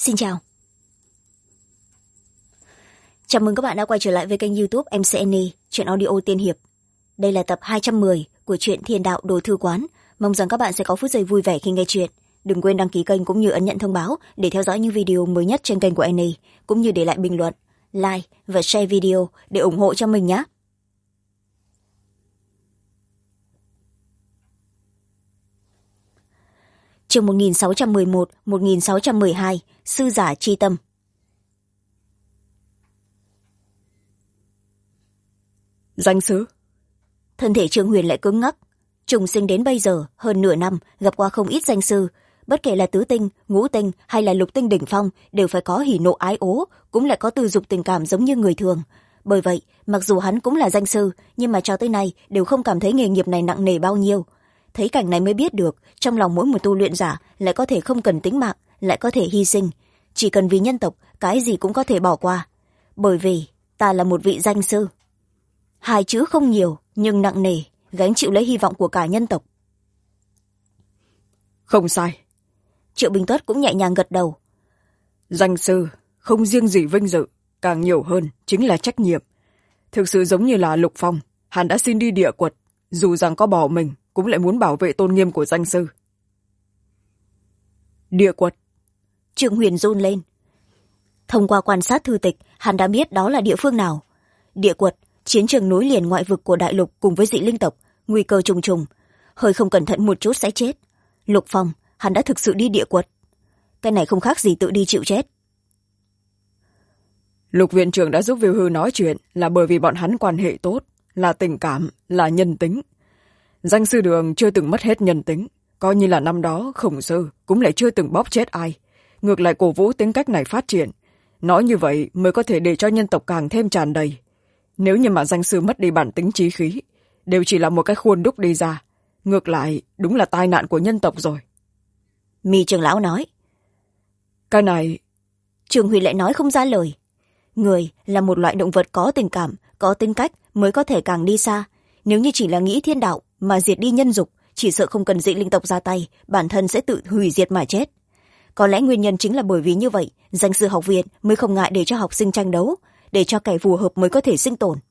Xin chào. Chào mừng các bạn đã quay trở lại với kênh YouTube MCNE, truyện audio tiên hiệp. Đây là tập 210 của truyện Thiên Đạo Đồ Thư Quán. Mong rằng các bạn sẽ có phút giây vui vẻ khi nghe truyện. Đừng quên đăng ký kênh cũng như ấn nhận thông báo để theo dõi những video mới nhất trên kênh của NE, cũng như để lại bình luận, like và share video để ủng hộ cho mình nhé. Chương 1611-1612, Sư giả chi tâm. Danh sứ. Thân thể Trương Huyền lại cứng ngắc. Trùng sinh đến bây giờ hơn nửa năm, gặp qua không ít danh sư, bất kể là tứ tinh, ngũ tinh hay là lục tinh đỉnh phong đều phải có hỉ nộ ái ố, cũng lại có tư dục tình cảm giống như người thường. Bởi vậy, mặc dù hắn cũng là danh sư, nhưng mà cho tới nay đều không cảm thấy nghề nghiệp này nặng nề bao nhiêu. Thấy cảnh này mới biết được, trong lòng mỗi một tu luyện giả lại có thể không cần tính mạng, lại có thể hy sinh. Chỉ cần vì nhân tộc, cái gì cũng có thể bỏ qua. Bởi vì ta là một vị danh sư. Hai chữ không nhiều, nhưng nặng nề, gánh chịu lấy hy vọng của cả nhân tộc. Không sai. Triệu Bình Tuất cũng nhẹ nhàng gật đầu. Danh sư, không riêng gì vinh dự, càng nhiều hơn chính là trách nhiệm. Thực sự giống như là Lục Phong, hắn đã xin đi địa quật, dù rằng có bỏ mình, cũng lại muốn bảo vệ tôn nghiêm của danh sư. Địa quật. Trương Huyền run lên. Thông qua quan sát thư tịch, hắn đã biết đó là địa phương nào. Địa quật, chiến trường nối liền ngoại vực của đại lục cùng với dị linh tộc, nguy cơ trùng trùng. Hơi không cẩn thận một chút sẽ chết. Lục Phong, hắn đã thực sự đi địa quật. Cái này không khác gì tự đi chịu chết. Lục viện trưởng đã giúp Viu Hư nói chuyện là bởi vì bọn hắn quan hệ tốt, là tình cảm, là nhân tính. Danh sư Đường chưa từng mất hết nhân tính, coi như là năm đó Khổng Sư cũng lại chưa từng bóp chết ai. Ngược lại cổ vũ tính cách này phát triển. Nói như vậy mới có thể để cho nhân tộc càng thêm tràn đầy. Nếu như mà danh sư mất đi bản tính chí khí, đều chỉ là một cái khuôn đúc đi ra. Ngược lại đúng là tai nạn của nhân tộc rồi. Mi trưởng lão nói. Cái này... Trường Huy lại nói không ra lời. Người là một loại động vật có tình cảm, có tính cách mới có thể càng đi xa. Nếu như chỉ là nghĩ thiên đạo mà diệt đi nhân dục, chỉ sợ không cần dị linh tộc ra tay, bản thân sẽ tự hủy diệt mà chết. Có lẽ nguyên nhân chính là bởi vì như vậy, danh sư học viện mới không ngại để cho học sinh tranh đấu, để cho kẻ phù hợp mới có thể sinh tồn.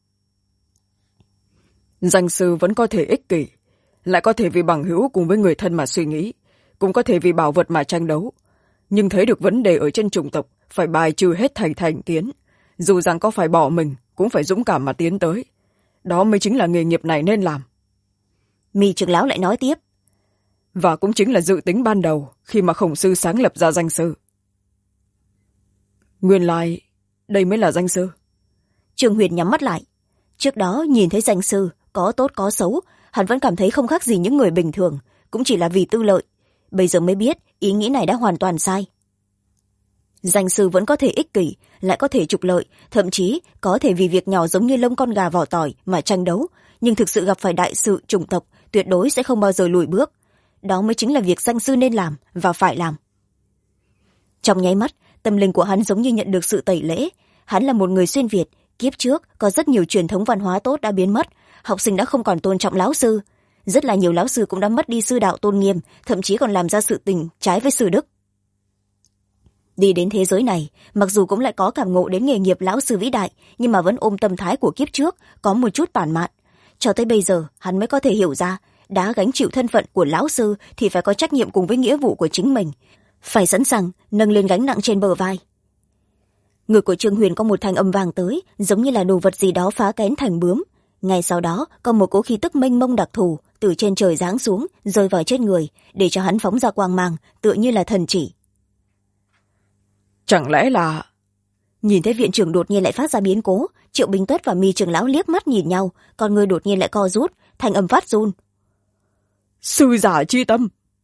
Danh sư vẫn có thể ích kỷ, lại có thể vì bằng hữu cùng với người thân mà suy nghĩ, cũng có thể vì bảo vật mà tranh đấu. Nhưng thấy được vấn đề ở trên chủng tộc, phải bài trừ hết thành kiến. Dù rằng có phải bỏ mình, cũng phải dũng cảm mà tiến tới. Đó mới chính là nghề nghiệp này nên làm. Mi trưởng lão lại nói tiếp. Và cũng chính là dự tính ban đầu khi mà Khổng Sư sáng lập ra danh sư. Nguyên lai, đây mới là danh sư. Trương Huyền nhắm mắt lại. Trước đó nhìn thấy danh sư, có tốt có xấu, hắn vẫn cảm thấy không khác gì những người bình thường, cũng chỉ là vì tư lợi. Bây giờ mới biết ý nghĩ này đã hoàn toàn sai. Danh sư vẫn có thể ích kỷ, lại có thể trục lợi, thậm chí có thể vì việc nhỏ giống như lông con gà vỏ tỏi mà tranh đấu, nhưng thực sự gặp phải đại sự chủng tộc, tuyệt đối sẽ không bao giờ lùi bước. Đó mới chính là việc danh sư nên làm và phải làm. Trong nháy mắt, tâm linh của hắn giống như nhận được sự tẩy lễ. Hắn là một người xuyên Việt, kiếp trước có rất nhiều truyền thống văn hóa tốt đã biến mất, học sinh đã không còn tôn trọng lão sư. Rất là nhiều lão sư cũng đã mất đi sư đạo tôn nghiêm, thậm chí còn làm ra sự tình trái với sư đức. Đi đến thế giới này, mặc dù cũng lại có cảm ngộ đến nghề nghiệp lão sư vĩ đại, nhưng mà vẫn ôm tâm thái của kiếp trước, có một chút tản mạn. Cho tới bây giờ, hắn mới có thể hiểu ra, đã gánh chịu thân phận của lão sư thì phải có trách nhiệm cùng với nghĩa vụ của chính mình, phải sẵn sàng nâng lên gánh nặng trên bờ vai. Ngực của Trương Huyền có một thanh âm vang tới, giống như là đồ vật gì đó phá kén thành bướm. Ngay sau đó, có một cỗ khí tức mênh mông đặc thù từ trên trời giáng xuống, rơi vào trên người, để cho hắn phóng ra quang mang, tựa như là thần chỉ. Chẳng lẽ là... Nhìn thấy viện trưởng đột nhiên lại phát ra biến cố, Triệu Bình Tuất và Mi trưởng lão liếc mắt nhìn nhau, con người đột nhiên lại co rút, thanh âm phát run. Sư giả chi tâm.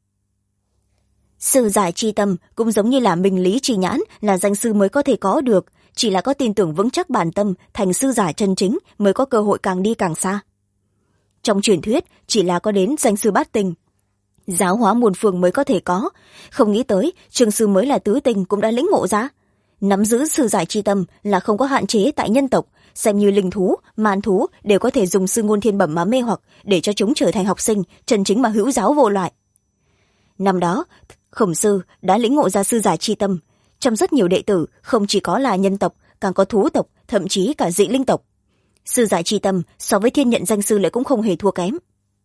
Sư giải chi tâm cũng giống như là minh lý chi nhãn, là danh sư mới có thể có được, chỉ là có tin tưởng vững chắc bản tâm, thành sư giả chân chính mới có cơ hội càng đi càng xa. Trong truyền thuyết chỉ là có đến danh sư bát tinh, giáo hóa muôn phương mới có thể có, không nghĩ tới trường sư mới là tứ tinh cũng đã lĩnh ngộ ra. Nắm giữ sư giải chi tâm là không có hạn chế tại nhân tộc, xem như linh thú, man thú đều có thể dùng sư ngôn thiên bẩm mà mê hoặc, để cho chúng trở thành học sinh chân chính mà hữu giáo vô loại. Năm đó Khổng Sư đã lĩnh ngộ ra sư giải chi tâm, trong rất nhiều đệ tử không chỉ có là nhân tộc, càng có thú tộc, thậm chí cả dị linh tộc. Sư giải chi tâm so với thiên nhận danh sư lại cũng không hề thua kém.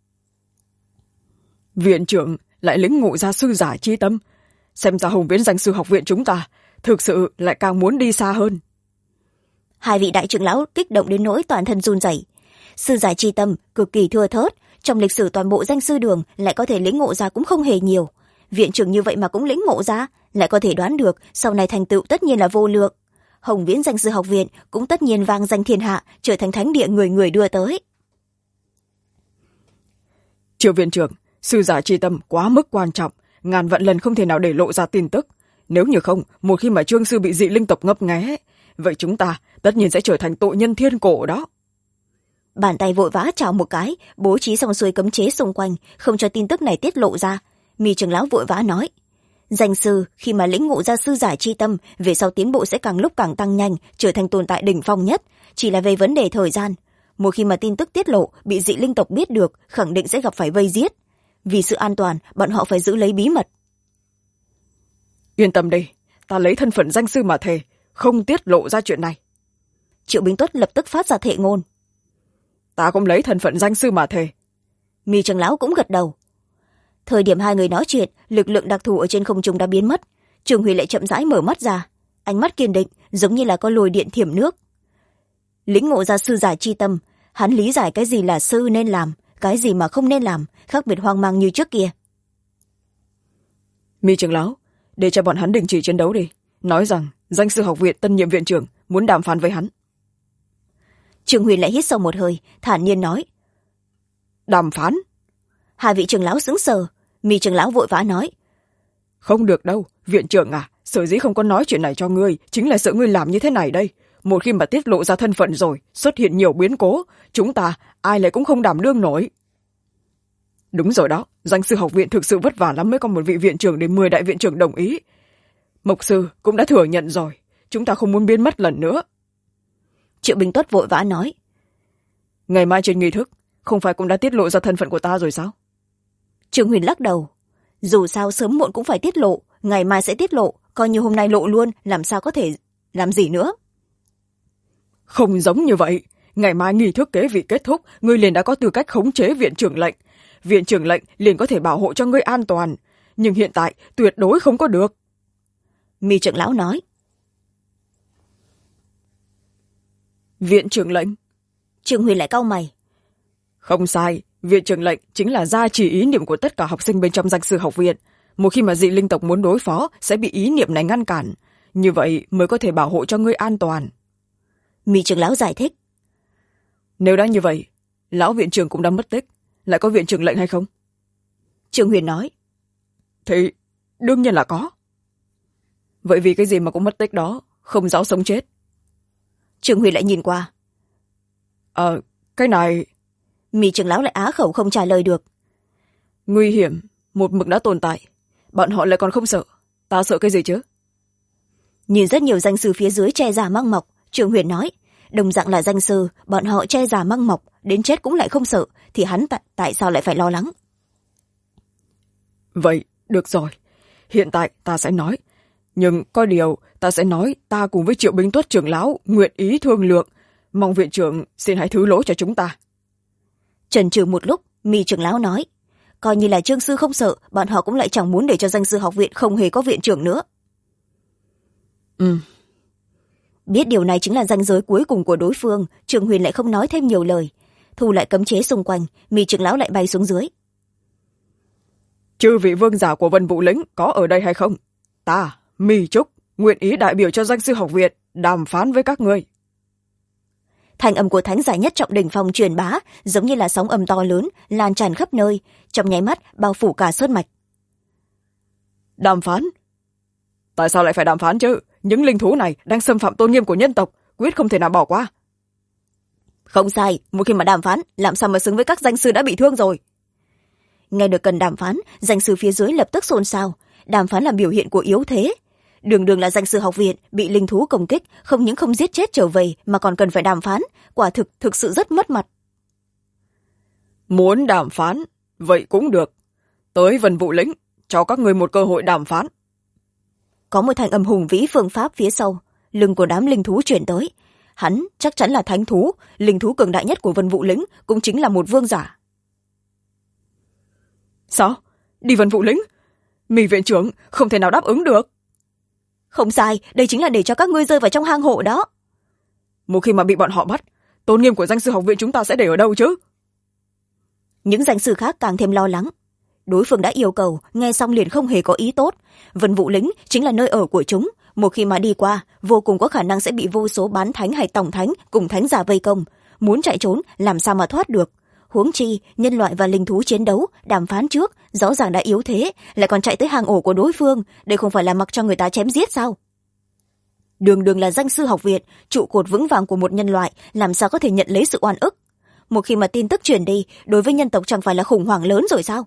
Viện trưởng lại lĩnh ngộ ra sư giải chi tâm, xem ra Hồng Viễn danh sư học viện chúng ta thực sự lại càng muốn đi xa hơn. Hai vị đại trưởng lão kích động đến nỗi toàn thân run rẩy. Sư giải chi tâm cực kỳ thưa thớt, trong lịch sử toàn bộ danh sư đường lại có thể lĩnh ngộ ra cũng không hề nhiều. Viện trưởng như vậy mà cũng lĩnh ngộ ra, lại có thể đoán được sau này thành tựu tất nhiên là vô lượng. Hồng Viễn danh sư học viện cũng tất nhiên vang danh thiên hạ, trở thành thánh địa người người đưa tới. Triệu viện trưởng, sư giải chi tâm quá mức quan trọng, ngàn vạn lần không thể nào để lộ ra tin tức. Nếu như không, một khi mà Trương sư bị dị linh tộc ngấp nghé, vậy chúng ta tất nhiên sẽ trở thành tội nhân thiên cổ đó. Bàn tay vội vã chào một cái, bố trí xong xuôi cấm chế xung quanh, không cho tin tức này tiết lộ ra. Mi trưởng lão vội vã nói, danh sư khi mà lĩnh ngộ ra sư giải chi tâm, về sau tiến bộ sẽ càng lúc càng tăng nhanh, trở thành tồn tại đỉnh phong nhất, chỉ là về vấn đề thời gian. Một khi mà tin tức tiết lộ bị dị linh tộc biết được, khẳng định sẽ gặp phải vây giết. Vì sự an toàn, bọn họ phải giữ lấy bí mật. Yên tâm đi, ta lấy thân phận danh sư mà thề, không tiết lộ ra chuyện này. Triệu Bính Tuất lập tức phát ra thệ ngôn. Ta cũng lấy thân phận danh sư mà thề. Mi trưởng lão cũng gật đầu. Thời điểm hai người nói chuyện, lực lượng đặc thù ở trên không trung đã biến mất. Trường Huy lại chậm rãi mở mắt ra, ánh mắt kiên định, giống như là có lồi điện thiểm nước. Lĩnh ngộ ra sư giải chi tâm, hắn lý giải cái gì là sư nên làm, cái gì mà không nên làm, khác biệt hoang mang như trước kia. Mi trưởng lão, để cho bọn hắn đình chỉ chiến đấu đi, nói rằng danh sư học viện tân nhiệm viện trưởng muốn đàm phán với hắn. Trường Huy lại hít sâu một hơi, thản nhiên nói. Đàm phán? Hai vị trưởng lão sững sờ. Mi trưởng lão vội vã nói. Không được đâu, viện trưởng à, sở dĩ không có nói chuyện này cho ngươi, chính là sợ ngươi làm như thế này đây. Một khi mà tiết lộ ra thân phận rồi, xuất hiện nhiều biến cố, chúng ta ai lại cũng không đảm đương nổi. Đúng rồi đó, danh sư học viện thực sự vất vả lắm mới có một vị viện trưởng để 10 đại viện trưởng đồng ý. Mộc sư cũng đã thừa nhận rồi, chúng ta không muốn biến mất lần nữa. Triệu Bình Tuất vội vã nói. Ngày mai trên nghi thức, không phải cũng đã tiết lộ ra thân phận của ta rồi sao? Trương Huyền lắc đầu. Dù sao sớm muộn cũng phải tiết lộ, ngày mai sẽ tiết lộ, coi như hôm nay lộ luôn, làm sao có thể làm gì nữa. Không giống như vậy, ngày mai nghi thức kế vị kết thúc, ngươi liền đã có tư cách khống chế viện trưởng lệnh. Viện trưởng lệnh liền có thể bảo hộ cho ngươi an toàn, nhưng hiện tại tuyệt đối không có được. Mi trưởng lão nói. Viện trưởng lệnh? Trương Huyền lại cau mày. Không sai, viện trưởng lệnh chính là gia trì ý niệm của tất cả học sinh bên trong danh sư học viện. Một khi mà dị linh tộc muốn đối phó, sẽ bị ý niệm này ngăn cản. Như vậy mới có thể bảo hộ cho ngươi an toàn. Mi trưởng lão giải thích. Nếu đã như vậy, lão viện trưởng cũng đã mất tích, lại có viện trưởng lệnh hay không? Trương Huyền nói. Thì đương nhiên là có. Vậy vì cái gì mà cũng mất tích đó, không rõ sống chết? Trương Huyền lại nhìn qua. Cái này... Mi trưởng lão lại á khẩu không trả lời được. Nguy hiểm, một mực đã tồn tại. Bọn họ lại còn không sợ. Ta sợ cái gì chứ? Nhìn rất nhiều danh sư phía dưới che giả mang mọc, Trương Huyền nói. Đồng dạng là danh sư, bọn họ che giả mang mọc, đến chết cũng lại không sợ, thì hắn tại sao lại phải lo lắng? Vậy, được rồi. Hiện tại ta sẽ nói. Nhưng có điều, ta sẽ nói ta cùng với Triệu Bính Tuất trưởng lão nguyện ý thương lượng. Mong viện trưởng xin hãy thứ lỗi cho chúng ta. Chần chừ một lúc, Mi trưởng lão nói. Coi như là Trương sư không sợ, bọn họ cũng lại chẳng muốn để cho danh sư học viện không hề có viện trưởng nữa. Biết điều này chính là ranh giới cuối cùng của đối phương, Trương Huyền lại không nói thêm nhiều lời. Thu lại cấm chế xung quanh, Mi trưởng lão lại bay xuống dưới. Chư vị vương giả của Vân Vũ lĩnh có ở đây hay không? Ta, Mi Trúc, nguyện ý đại biểu cho danh sư học viện đàm phán với các ngươi. Thành âm của thánh giải nhất trọng đỉnh phong truyền bá, giống như là sóng âm to lớn, lan tràn khắp nơi, trong nháy mắt bao phủ cả sơn mạch. Đàm phán? Tại sao lại phải đàm phán chứ? Những linh thú này đang xâm phạm tôn nghiêm của nhân tộc, quyết không thể nào bỏ qua. Không sai, một khi mà đàm phán, làm sao mà xứng với các danh sư đã bị thương rồi. Nghe được cần đàm phán, danh sư phía dưới lập tức xôn xao. Đàm phán là biểu hiện của yếu thế. Đường đường là danh sư học viện, bị linh thú công kích, không những không giết chết trở về mà còn cần phải đàm phán, quả thực sự rất mất mặt. Muốn đàm phán, vậy cũng được. Tới Vân Vũ lĩnh, cho các ngươi một cơ hội đàm phán. có một thanh âm hùng vĩ phương pháp phía sau, lưng của đám linh thú chuyển tới. Hắn chắc chắn là thánh thú, linh thú cường đại nhất của Vân Vũ Lĩnh, cũng chính là một vương giả. Sao? Đi Vân Vũ Lĩnh? Mì viện trưởng không thể nào đáp ứng được. Không sai, đây chính là để cho các ngươi rơi vào trong hang hổ đó. Một khi mà bị bọn họ bắt, tôn nghiêm của danh sư học viện chúng ta sẽ để ở đâu chứ? Những danh sư khác càng thêm lo lắng. Đối phương đã yêu cầu, nghe xong liền không hề có ý tốt. Vân Vũ Lĩnh chính là nơi ở của chúng, một khi mà đi qua, vô cùng có khả năng sẽ bị vô số bán thánh hay tổng thánh cùng thánh giả vây công. Muốn chạy trốn, làm sao mà thoát được? Huống chi, nhân loại và linh thú chiến đấu, đàm phán trước, rõ ràng đã yếu thế, lại còn chạy tới hang ổ của đối phương, đây không phải là mặc cho người ta chém giết sao? Đường đường là danh sư học viện, trụ cột vững vàng của một nhân loại, làm sao có thể nhận lấy sự oan ức? Một khi mà tin tức truyền đi, đối với nhân tộc chẳng phải là khủng hoảng lớn rồi sao?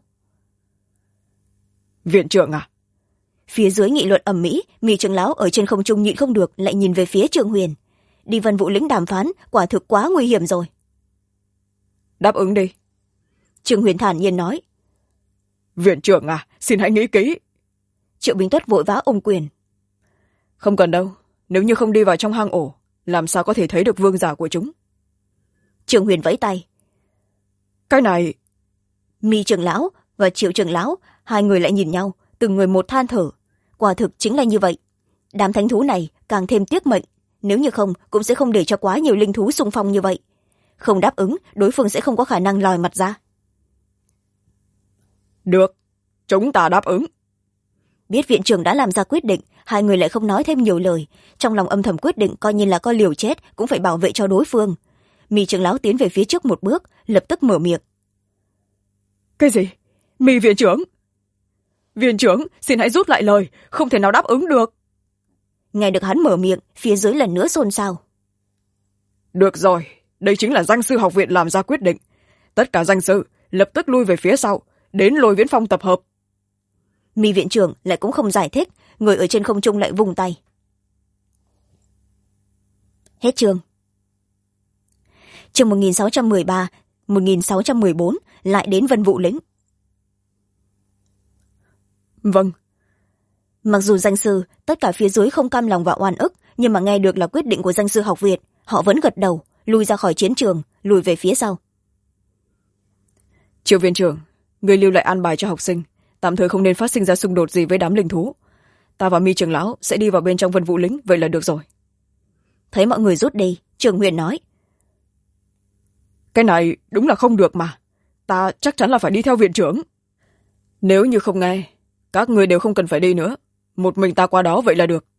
Viện trưởng à? Phía dưới nghị luận ầm ĩ, Mị trưởng lão ở trên không trung nhịn không được, lại nhìn về phía Trương Huyền. Đi Vân Vũ Lĩnh đàm phán, quả thực quá nguy hiểm rồi. Đáp ứng đi. Trương Huyền thản nhiên nói. Viện trưởng à, xin hãy nghĩ kỹ. Triệu Bình Tuất vội vã ôm quyền. Không cần đâu, nếu như không đi vào trong hang ổ, làm sao có thể thấy được vương giả của chúng? Trương Huyền vẫy tay. Cái này... Mị trưởng lão và Triệu trưởng lão, hai người lại nhìn nhau, từng người một than thở. Quả thực chính là như vậy. Đám thánh thú này càng thêm tiếc mệnh, nếu như không cũng sẽ không để cho quá nhiều linh thú xung phong như vậy. Không đáp ứng, đối phương sẽ không có khả năng lòi mặt ra. Được, chúng ta đáp ứng. Biết viện trưởng đã làm ra quyết định, hai người lại không nói thêm nhiều lời, trong lòng âm thầm quyết định coi như là có liều chết cũng phải bảo vệ cho đối phương. Mị trưởng lão tiến về phía trước một bước, lập tức mở miệng. Cái gì? Mị viện trưởng? Viện trưởng, xin hãy rút lại lời, không thể nào đáp ứng được. Nghe được hắn mở miệng, phía dưới lần nữa xôn xao. Được rồi, đây chính là danh sư học viện làm ra quyết định. Tất cả danh sư lập tức lui về phía sau, đến Lôi Viễn Phong tập hợp. Mị viện trưởng lại cũng không giải thích, người ở trên không trung lại vung tay. Hết chương. Chương 1613, 1614 lại đến Vân Vũ Lĩnh. Vâng. Mặc dù danh sư, tất cả phía dưới không cam lòng và oan ức, nhưng mà nghe được là quyết định của danh sư học viện, họ vẫn gật đầu, lui ra khỏi chiến trường, lùi về phía sau. Triệu viện trưởng, người lưu lại an bài cho học sinh, tạm thời không nên phát sinh ra xung đột gì với đám linh thú. Ta và Mị trưởng lão sẽ đi vào bên trong Vân Vũ Lĩnh, vậy là được rồi. Thấy mọi người rút đi, Trường Huyền nói. Cái này đúng là không được mà. Ta chắc chắn là phải đi theo viện trưởng. Nếu như không nghe, các người đều không cần phải đi nữa. Một mình ta qua đó vậy là được.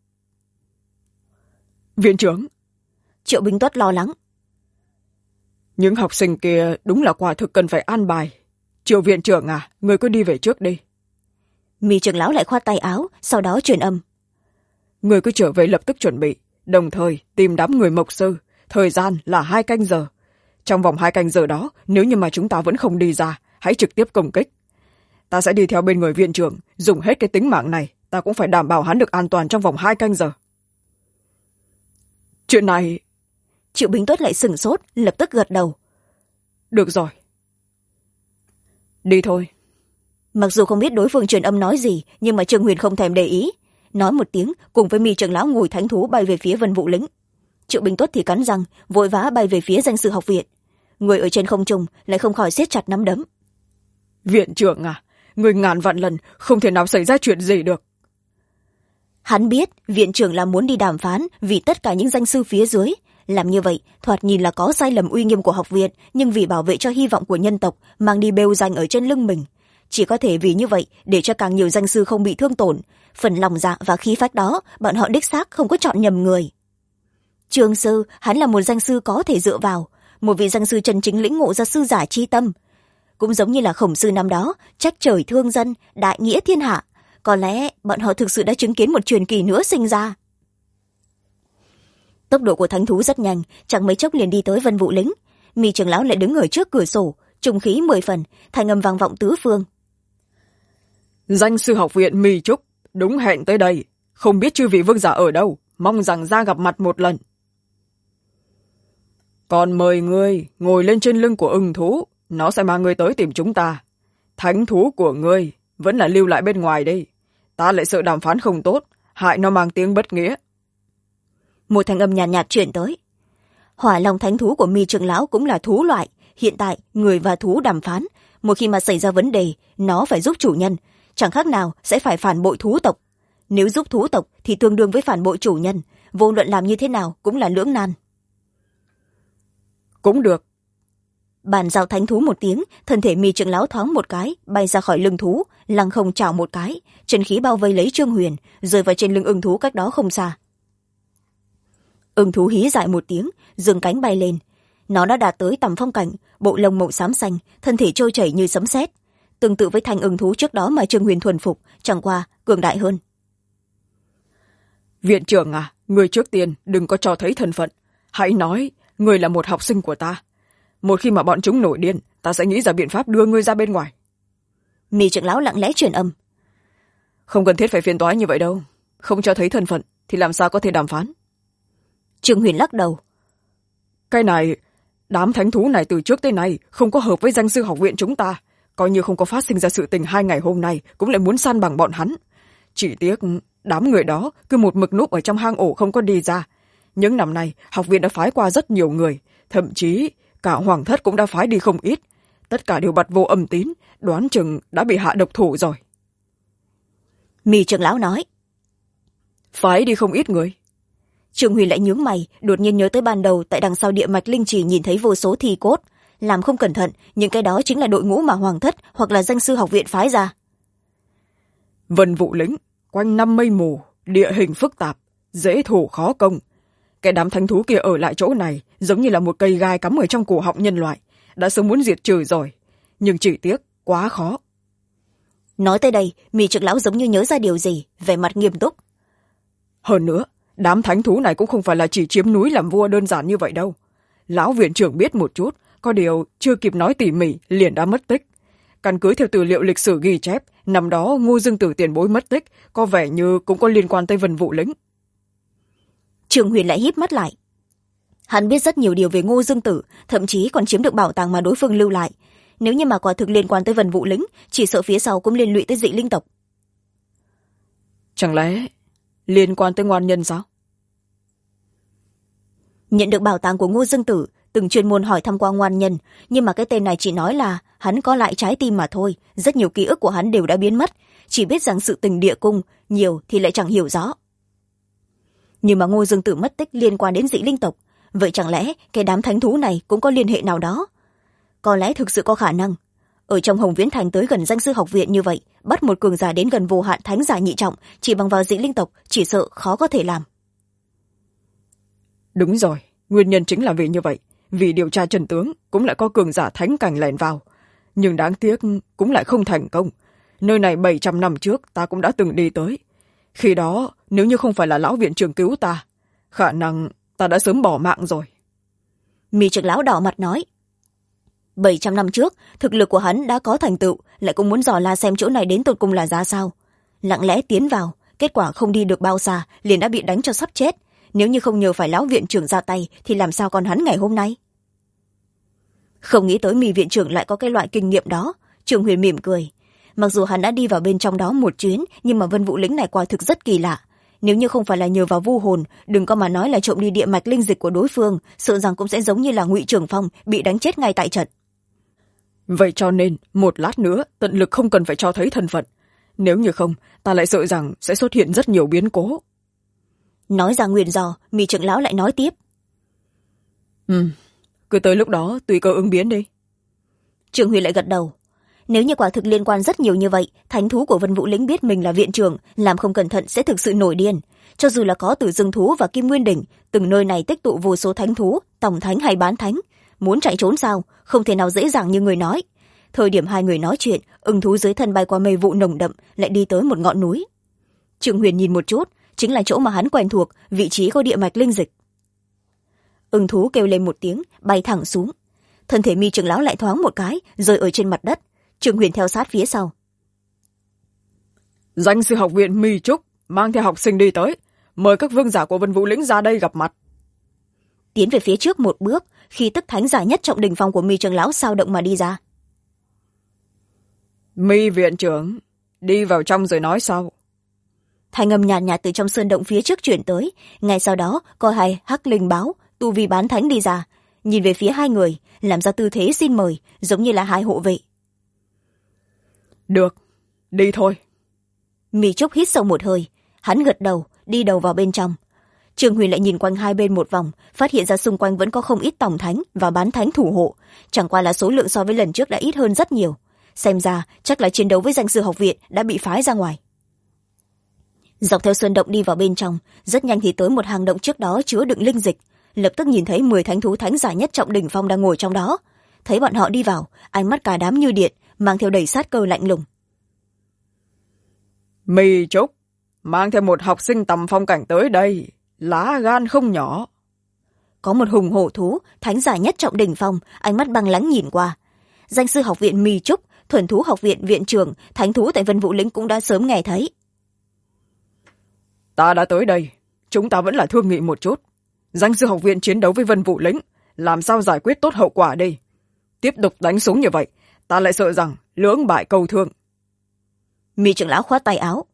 Viện trưởng. Triệu Bình Tuất lo lắng. Những học sinh kia đúng là quả thực cần phải an bài. Triệu viện trưởng à, người cứ đi về trước đi. Mị trưởng lão lại khoát tay áo, sau đó truyền âm. Người cứ trở về lập tức chuẩn bị, đồng thời tìm đám người mộc sư. Thời gian là 2 canh giờ. Trong vòng 2 canh giờ đó, nếu như mà chúng ta vẫn không đi ra, hãy trực tiếp công kích. Ta sẽ đi theo bên người viện trưởng, dùng hết cái tính mạng này, ta cũng phải đảm bảo hắn được an toàn trong vòng 2 canh giờ. Chuyện này... Triệu Bình Tuất lại sửng sốt, lập tức gật đầu. Được rồi. Đi thôi. Mặc dù không biết đối phương truyền âm nói gì, nhưng mà Trương Huyền không thèm để ý. Nói một tiếng, cùng với Mị trưởng lão ngồi thánh thú bay về phía Vân Vũ Lĩnh. Triệu Bình Tuất thì cắn răng, vội vã bay về phía danh sư học viện. Người ở trên không trung lại không khỏi siết chặt nắm đấm. Viện trưởng à, người ngàn vạn lần không thể nào xảy ra chuyện gì được. Hắn biết viện trưởng là muốn đi đàm phán vì tất cả những danh sư phía dưới. Làm như vậy, thoạt nhìn là có sai lầm uy nghiêm của học viện, nhưng vì bảo vệ cho hy vọng của nhân tộc, mang đi bêu danh ở trên lưng mình. Chỉ có thể vì như vậy, để cho càng nhiều danh sư không bị thương tổn. Phần lòng dạ và khí phách đó, bọn họ đích xác không có chọn nhầm người. Trường sư, hắn là một danh sư có thể dựa vào, một vị danh sư chân chính lĩnh ngộ ra sư giả chi tâm. Cũng giống như là Khổng sư năm đó, trách trời thương dân, đại nghĩa thiên hạ. Có lẽ bọn họ thực sự đã chứng kiến một truyền kỳ nữa sinh ra. Tốc độ của thánh thú rất nhanh, chẳng mấy chốc liền đi tới Vân Vũ Lĩnh. Mị trưởng lão lại đứng ở trước cửa sổ, trùng khí 10 phần, thanh âm vang vọng tứ phương. Danh sư học viện Mị Trúc, đúng hẹn tới đây, không biết chư vị vương giả ở đâu, mong rằng ra gặp mặt một lần. Còn mời ngươi ngồi lên trên lưng của ưng thú, nó sẽ mang ngươi tới tìm chúng ta. Thánh thú của ngươi vẫn là lưu lại bên ngoài đây, ta lại sợ đàm phán không tốt, hại nó mang tiếng bất nghĩa. Một thanh âm nhàn nhạt chuyển tới. Hỏa long thánh thú của Mi trưởng lão cũng là thú loại, hiện tại người và thú đàm phán, một khi mà xảy ra vấn đề nó phải giúp chủ nhân, chẳng khác nào sẽ phải phản bội thú tộc. Nếu giúp thú tộc thì tương đương với phản bội chủ nhân, vô luận làm như thế nào cũng là lưỡng nan. Cũng được. Bàn giao thánh thú một tiếng, thân thể Mi trưởng lão thoáng một cái bay ra khỏi lưng thú, lăng không chảo một cái, chân khí bao vây lấy Trương Huyền, rơi vào trên lưng ưng thú cách đó không xa. Ưng thú hí dại một tiếng, giương cánh bay lên. Nó đã đạt tới tầm phong cảnh, bộ lông màu xám xanh, thân thể trôi chảy như sấm sét, tương tự với thanh ưng thú trước đó mà Trương Huyền thuần phục, chẳng qua cường đại hơn. Viện trưởng à, người trước tiên đừng có cho thấy thân phận, hãy nói người là một học sinh của ta. Một khi mà bọn chúng nổi điên, ta sẽ nghĩ ra biện pháp đưa ngươi ra bên ngoài. Mi trưởng lão lặng lẽ truyền âm. Không cần thiết phải phiền toái như vậy đâu, không cho thấy thân phận thì làm sao có thể đàm phán. Trương Huyền lắc đầu. Cái này, đám thánh thú này từ trước tới nay không có hợp với danh sư học viện chúng ta, coi như không có phát sinh ra sự tình 2 ngày hôm nay cũng lại muốn san bằng bọn hắn. Chỉ tiếc đám người đó cứ một mực núp ở trong hang ổ không có đi ra. Những năm nay học viện đã phái qua rất nhiều người, thậm chí cả hoàng thất cũng đã phái đi không ít, tất cả đều bặt vô âm tín, đoán chừng đã bị hạ độc thủ rồi. Mi trưởng lão nói. Phái đi không ít người. Trương Huyền lại nhướng mày, đột nhiên nhớ tới ban đầu tại đằng sau địa mạch linh trì nhìn thấy vô số thi cốt, làm không cẩn thận những cái đó chính là đội ngũ mà hoàng thất hoặc là danh sư học viện phái ra. Vân Vũ Lĩnh quanh năm mây mù, địa hình phức tạp, dễ thủ khó công. Cái đám thánh thú kia ở lại chỗ này giống như là một cây gai cắm ở trong cổ họng nhân loại, đã sớm muốn diệt trừ rồi, nhưng chỉ tiếc quá khó. Nói tới đây, Mi trưởng lão giống như nhớ ra điều gì, vẻ mặt nghiêm túc. Hơn nữa, đám thánh thú này cũng không phải là chỉ chiếm núi làm vua đơn giản như vậy đâu. Lão viện trưởng biết một chút, có điều chưa kịp nói tỉ mỉ liền đã mất tích. Căn cứ theo tư liệu lịch sử ghi chép, năm đó Ngô Dương Tử tiền bối mất tích, có vẻ như cũng có liên quan tới Vân Vũ Lĩnh. Trương Huyền lại híp mắt lại. Hắn biết rất nhiều điều về Ngô Dương Tử, thậm chí còn chiếm được bảo tàng mà đối phương lưu lại. Nếu như mà quả thực liên quan tới Vân Vũ Lĩnh, chỉ sợ phía sau cũng liên lụy tới dị linh tộc. Chẳng lẽ liên quan tới ngoan nhân sao? Nhận được bảo tàng của Ngô Dương Tử, từng chuyên môn hỏi thăm qua ngoan nhân, nhưng mà cái tên này chỉ nói là hắn có lại trái tim mà thôi, rất nhiều ký ức của hắn đều đã biến mất, chỉ biết rằng sự tình địa cung nhiều thì lại chẳng hiểu rõ. Nhưng mà Ngô Dương Tử mất tích liên quan đến dị linh tộc, vậy chẳng lẽ cái đám thánh thú này cũng có liên hệ nào đó? Có lẽ thực sự có khả năng. Ở trong Hồng Viễn Thành tới gần danh sư học viện như vậy, bắt một cường giả đến gần vô hạn thánh giả nhị trọng chỉ bằng vào dị linh tộc chỉ sợ khó có thể làm. Đúng rồi, nguyên nhân chính là vì như vậy, vì điều tra chân tướng cũng lại có cường giả thánh cảnh lẻn vào, nhưng đáng tiếc cũng lại không thành công. Nơi này 700 năm trước ta cũng đã từng đi tới, khi đó nếu như không phải là lão viện trưởng cứu ta, khả năng ta đã sớm bỏ mạng rồi. Mi trưởng lão đỏ mặt nói. 700 năm trước thực lực của hắn đã có thành tựu, lại cũng muốn dò la xem chỗ này đến tột cùng là ra sao. Lặng lẽ tiến vào, kết quả không đi được bao xa liền đã bị đánh cho sắp chết. Nếu như không nhờ phải lão viện trưởng ra tay thì làm sao còn hắn ngày hôm nay? Không nghĩ tới Mi viện trưởng lại có cái loại kinh nghiệm đó. Trương Huyền mỉm cười. Mặc dù hắn đã đi vào bên trong đó một chuyến, nhưng mà Vân Vũ Lĩnh này quả thực rất kỳ lạ. Nếu như không phải là nhờ vào vu hồn, đừng có mà nói là trộm đi địa mạch linh dịch của đối phương, sợ rằng cũng sẽ giống như là Ngụy Trường Phong bị đánh chết ngay tại trận. Vậy cho nên một lát nữa tận lực không cần phải cho thấy thân phận, nếu như không ta lại sợ rằng sẽ xuất hiện rất nhiều biến cố. Nói ra nguyền rò, Mi trưởng lão lại nói tiếp. Cứ tới lúc đó tùy cơ ứng biến đi. Trương Huyền lại gật đầu. Nếu như quả thực liên quan rất nhiều như vậy, thánh thú của Vân Vũ Lĩnh biết mình là viện trưởng, làm không cẩn thận sẽ thực sự nổi điên. Cho dù là có Tử Dương thú và Kim Nguyên đỉnh, từng nơi này tích tụ vô số thánh thú, tổng thánh hay bán thánh, muốn chạy trốn sao, không thể nào dễ dàng như người nói. Thời điểm hai người nói chuyện, ưng thú dưới thân bay qua mây vụ nồng đậm, lại đi tới một ngọn núi. Trương Huyền nhìn một chút, chính là chỗ mà hắn quen thuộc, vị trí có địa mạch linh dịch. Ưng thú kêu lên một tiếng, bay thẳng xuống. Thân thể Mi trưởng lão lại thoáng một cái, rơi ở trên mặt đất. Trương Huyền theo sát phía sau. Danh sư học viện Mi Trúc mang theo học sinh đi tới, mời các vương giả của Vân Vũ Lĩnh ra đây gặp mặt. Tiến về phía trước một bước, khi tức thánh giả nhất trọng đỉnh phong của Mi trưởng lão sao động mà đi ra. Mi viện trưởng, đi vào trong rồi nói sau. Thanh âm nhàn nhạt từ trong sơn động phía trước chuyển tới. Ngay sau đó có hai hắc linh báo tu vi bán thánh đi ra, nhìn về phía hai người, làm ra tư thế xin mời, giống như là hai hộ vệ. Được, đi thôi. Mi Trúc hít sâu một hơi, hắn gật đầu, đi đầu vào bên trong. Trương Huyền lại nhìn quanh hai bên một vòng, phát hiện ra xung quanh vẫn có không ít tổng thánh và bán thánh thủ hộ, chẳng qua là số lượng so với lần trước đã ít hơn rất nhiều. Xem ra chắc là chiến đấu với danh sư học viện đã bị phái ra ngoài. Dọc theo sơn động đi vào bên trong, rất nhanh thì tới một hang động trước đó chứa đựng linh dịch, lập tức nhìn thấy 10 thánh thú thánh giả nhất trọng đỉnh phong đang ngồi trong đó. Thấy bọn họ đi vào, ánh mắt cả đám như điện, mang theo đầy sát cơ lạnh lùng. Mi Trúc, mang theo một học sinh tầm phong cảnh tới đây, lá gan không nhỏ. Có một hùng hổ thú thánh giả nhất trọng đỉnh phong, ánh mắt băng lãnh nhìn qua. Danh sư học viện Mi Trúc, thuần thú học viện viện trưởng, thánh thú tại Vân Vũ Lĩnh cũng đã sớm nghe thấy. Ta đã tới đây, chúng ta vẫn là thương nghị một chút. Danh sư học viện chiến đấu với Vân Vũ Lĩnh, làm sao giải quyết tốt hậu quả đây? Tiếp tục đánh súng như vậy, ta lại sợ rằng lưỡng bại câu thương. Mi trưởng lão khoát tay áo.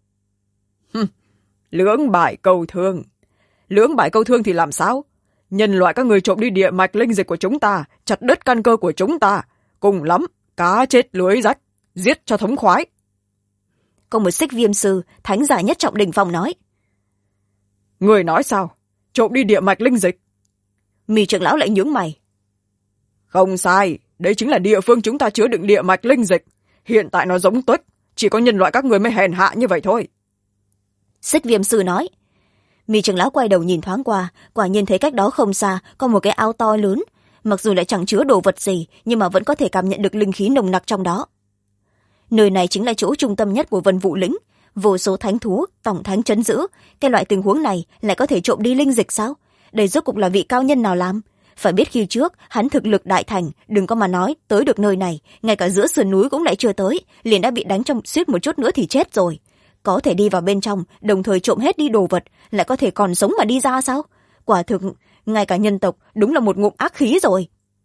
Lưỡng bại câu thương. Lưỡng bại câu thương thì làm sao? Nhân loại các người trộm đi địa mạch linh dịch của chúng ta, chặt đứt căn cơ của chúng ta. Cùng lắm, cá chết lưới rách, giết cho thống khoái. Có một xích viêm sư, thánh giả nhất trọng đỉnh phong nói. Người nói sao? Trộm đi địa mạch linh dịch? Mi trưởng lão lại nhướng mày. Không sai, đây chính là địa phương chúng ta chứa đựng địa mạch linh dịch. Hiện tại nó giống tuếch, chỉ có nhân loại các người mới hèn hạ như vậy thôi. Xích viêm sư nói. Mi trưởng lão quay đầu nhìn thoáng qua, quả nhiên thấy cách đó không xa có một cái ao to lớn, mặc dù lại chẳng chứa đồ vật gì, nhưng mà vẫn có thể cảm nhận được linh khí nồng nặc trong đó. Nơi này chính là chỗ trung tâm nhất của Vân Vũ Lĩnh, vô số thánh thú tổng thánh trấn giữ. Cái loại tình huống này lại có thể trộm đi linh dịch sao? Đây rốt cục là vị cao nhân nào làm? Phải biết khi trước hắn thực lực đại thành, đừng có mà nói tới được nơi này, ngay cả giữa sườn núi cũng lại chưa tới, liền đã bị đánh trong suýt một chút nữa thì chết rồi. Có thể đi vào bên trong, đồng thời trộm hết đi đồ vật, lại có thể còn sống mà đi ra sao? Quả thực ngay cả nhân tộc đúng là một ngụm ác khí rồi.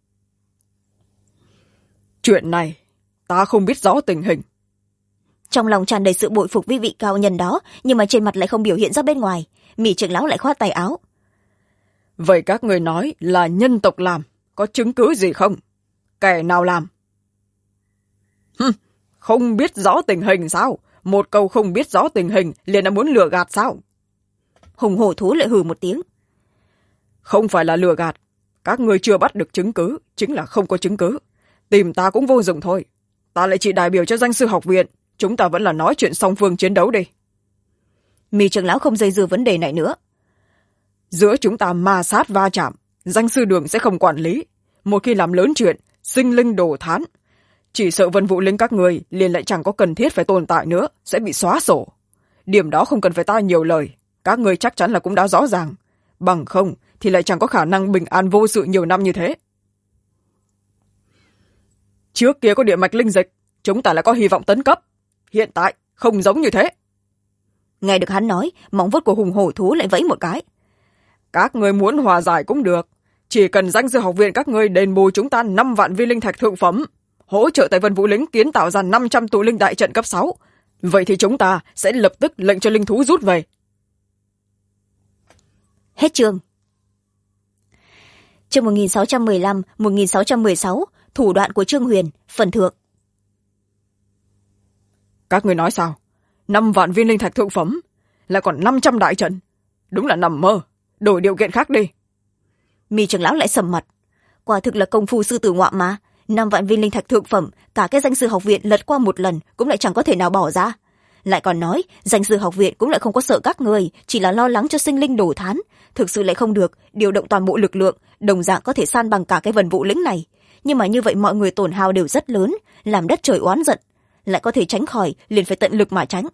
Chuyện này ta không biết rõ tình hình. Trong lòng tràn đầy sự bội phục với vị cao nhân đó, nhưng mà trên mặt lại không biểu hiện ra bên ngoài. Mỹ trưởng lão lại khoát tay áo. Vậy các người nói là nhân tộc làm, có chứng cứ gì không? Kẻ nào làm? Không biết rõ tình hình sao? Một câu không biết rõ tình hình liền đã muốn lừa gạt sao? Hùng hổ thú lại hừ một tiếng. Không phải là lừa gạt, các người chưa bắt được chứng cứ, chính là không có chứng cứ. Tìm ta cũng vô dụng thôi. Ta lại chỉ đại biểu cho danh sư học viện, chúng ta vẫn là nói chuyện song phương chiến đấu đi. Mi trưởng lão không dây dưa vấn đề này nữa. Giữa chúng ta ma sát va chạm, danh sư đường sẽ không quản lý. Một khi làm lớn chuyện, sinh linh đổ thán, chỉ sợ Vân Vũ Linh các người liền lại chẳng có cần thiết phải tồn tại nữa, sẽ bị xóa sổ. Điểm đó không cần phải ta nhiều lời, các người chắc chắn là cũng đã rõ ràng. Bằng không thì lại chẳng có khả năng bình an vô sự nhiều năm như thế. Trước kia có địa mạch linh dịch, chúng ta lại có hy vọng tấn cấp. Hiện tại không giống như thế. Nghe được hắn nói, móng vuốt của hùng hổ thú lại vẫy một cái. Các người muốn hòa giải cũng được, chỉ cần danh sư học viện các người đền bù chúng ta 5 vạn viên linh thạch thượng phẩm, hỗ trợ tại Vân Vũ Lĩnh kiến tạo ra 500 tụ linh đại trận cấp 6. Vậy thì chúng ta sẽ lập tức lệnh cho linh thú rút về. Hết chương. Chương 1615-1616, thủ đoạn của Trương Huyền, phần thượng. Các người nói sao? 5 vạn viên linh thạch thượng phẩm, lại còn 500 đại trận. Đúng là nằm mơ, đổi điều kiện khác đi. Mi trưởng lão lại sầm mặt. Quả thực là công phu sư tử ngoạm mà. 5 vạn viên linh thạch thượng phẩm, cả cái danh sư học viện lật qua một lần cũng lại chẳng có thể nào bỏ ra. Lại còn nói danh sư học viện cũng lại không có sợ các người, chỉ là lo lắng cho sinh linh đổ thán. Thực sự lại không được điều động toàn bộ lực lượng, đồng dạng có thể san bằng cả cái Vân Vũ Lĩnh này. Nhưng mà như vậy mọi người tổn hao đều rất lớn, làm đất trời oán giận. Lại có thể tránh khỏi, liền phải tận lực mà tránh.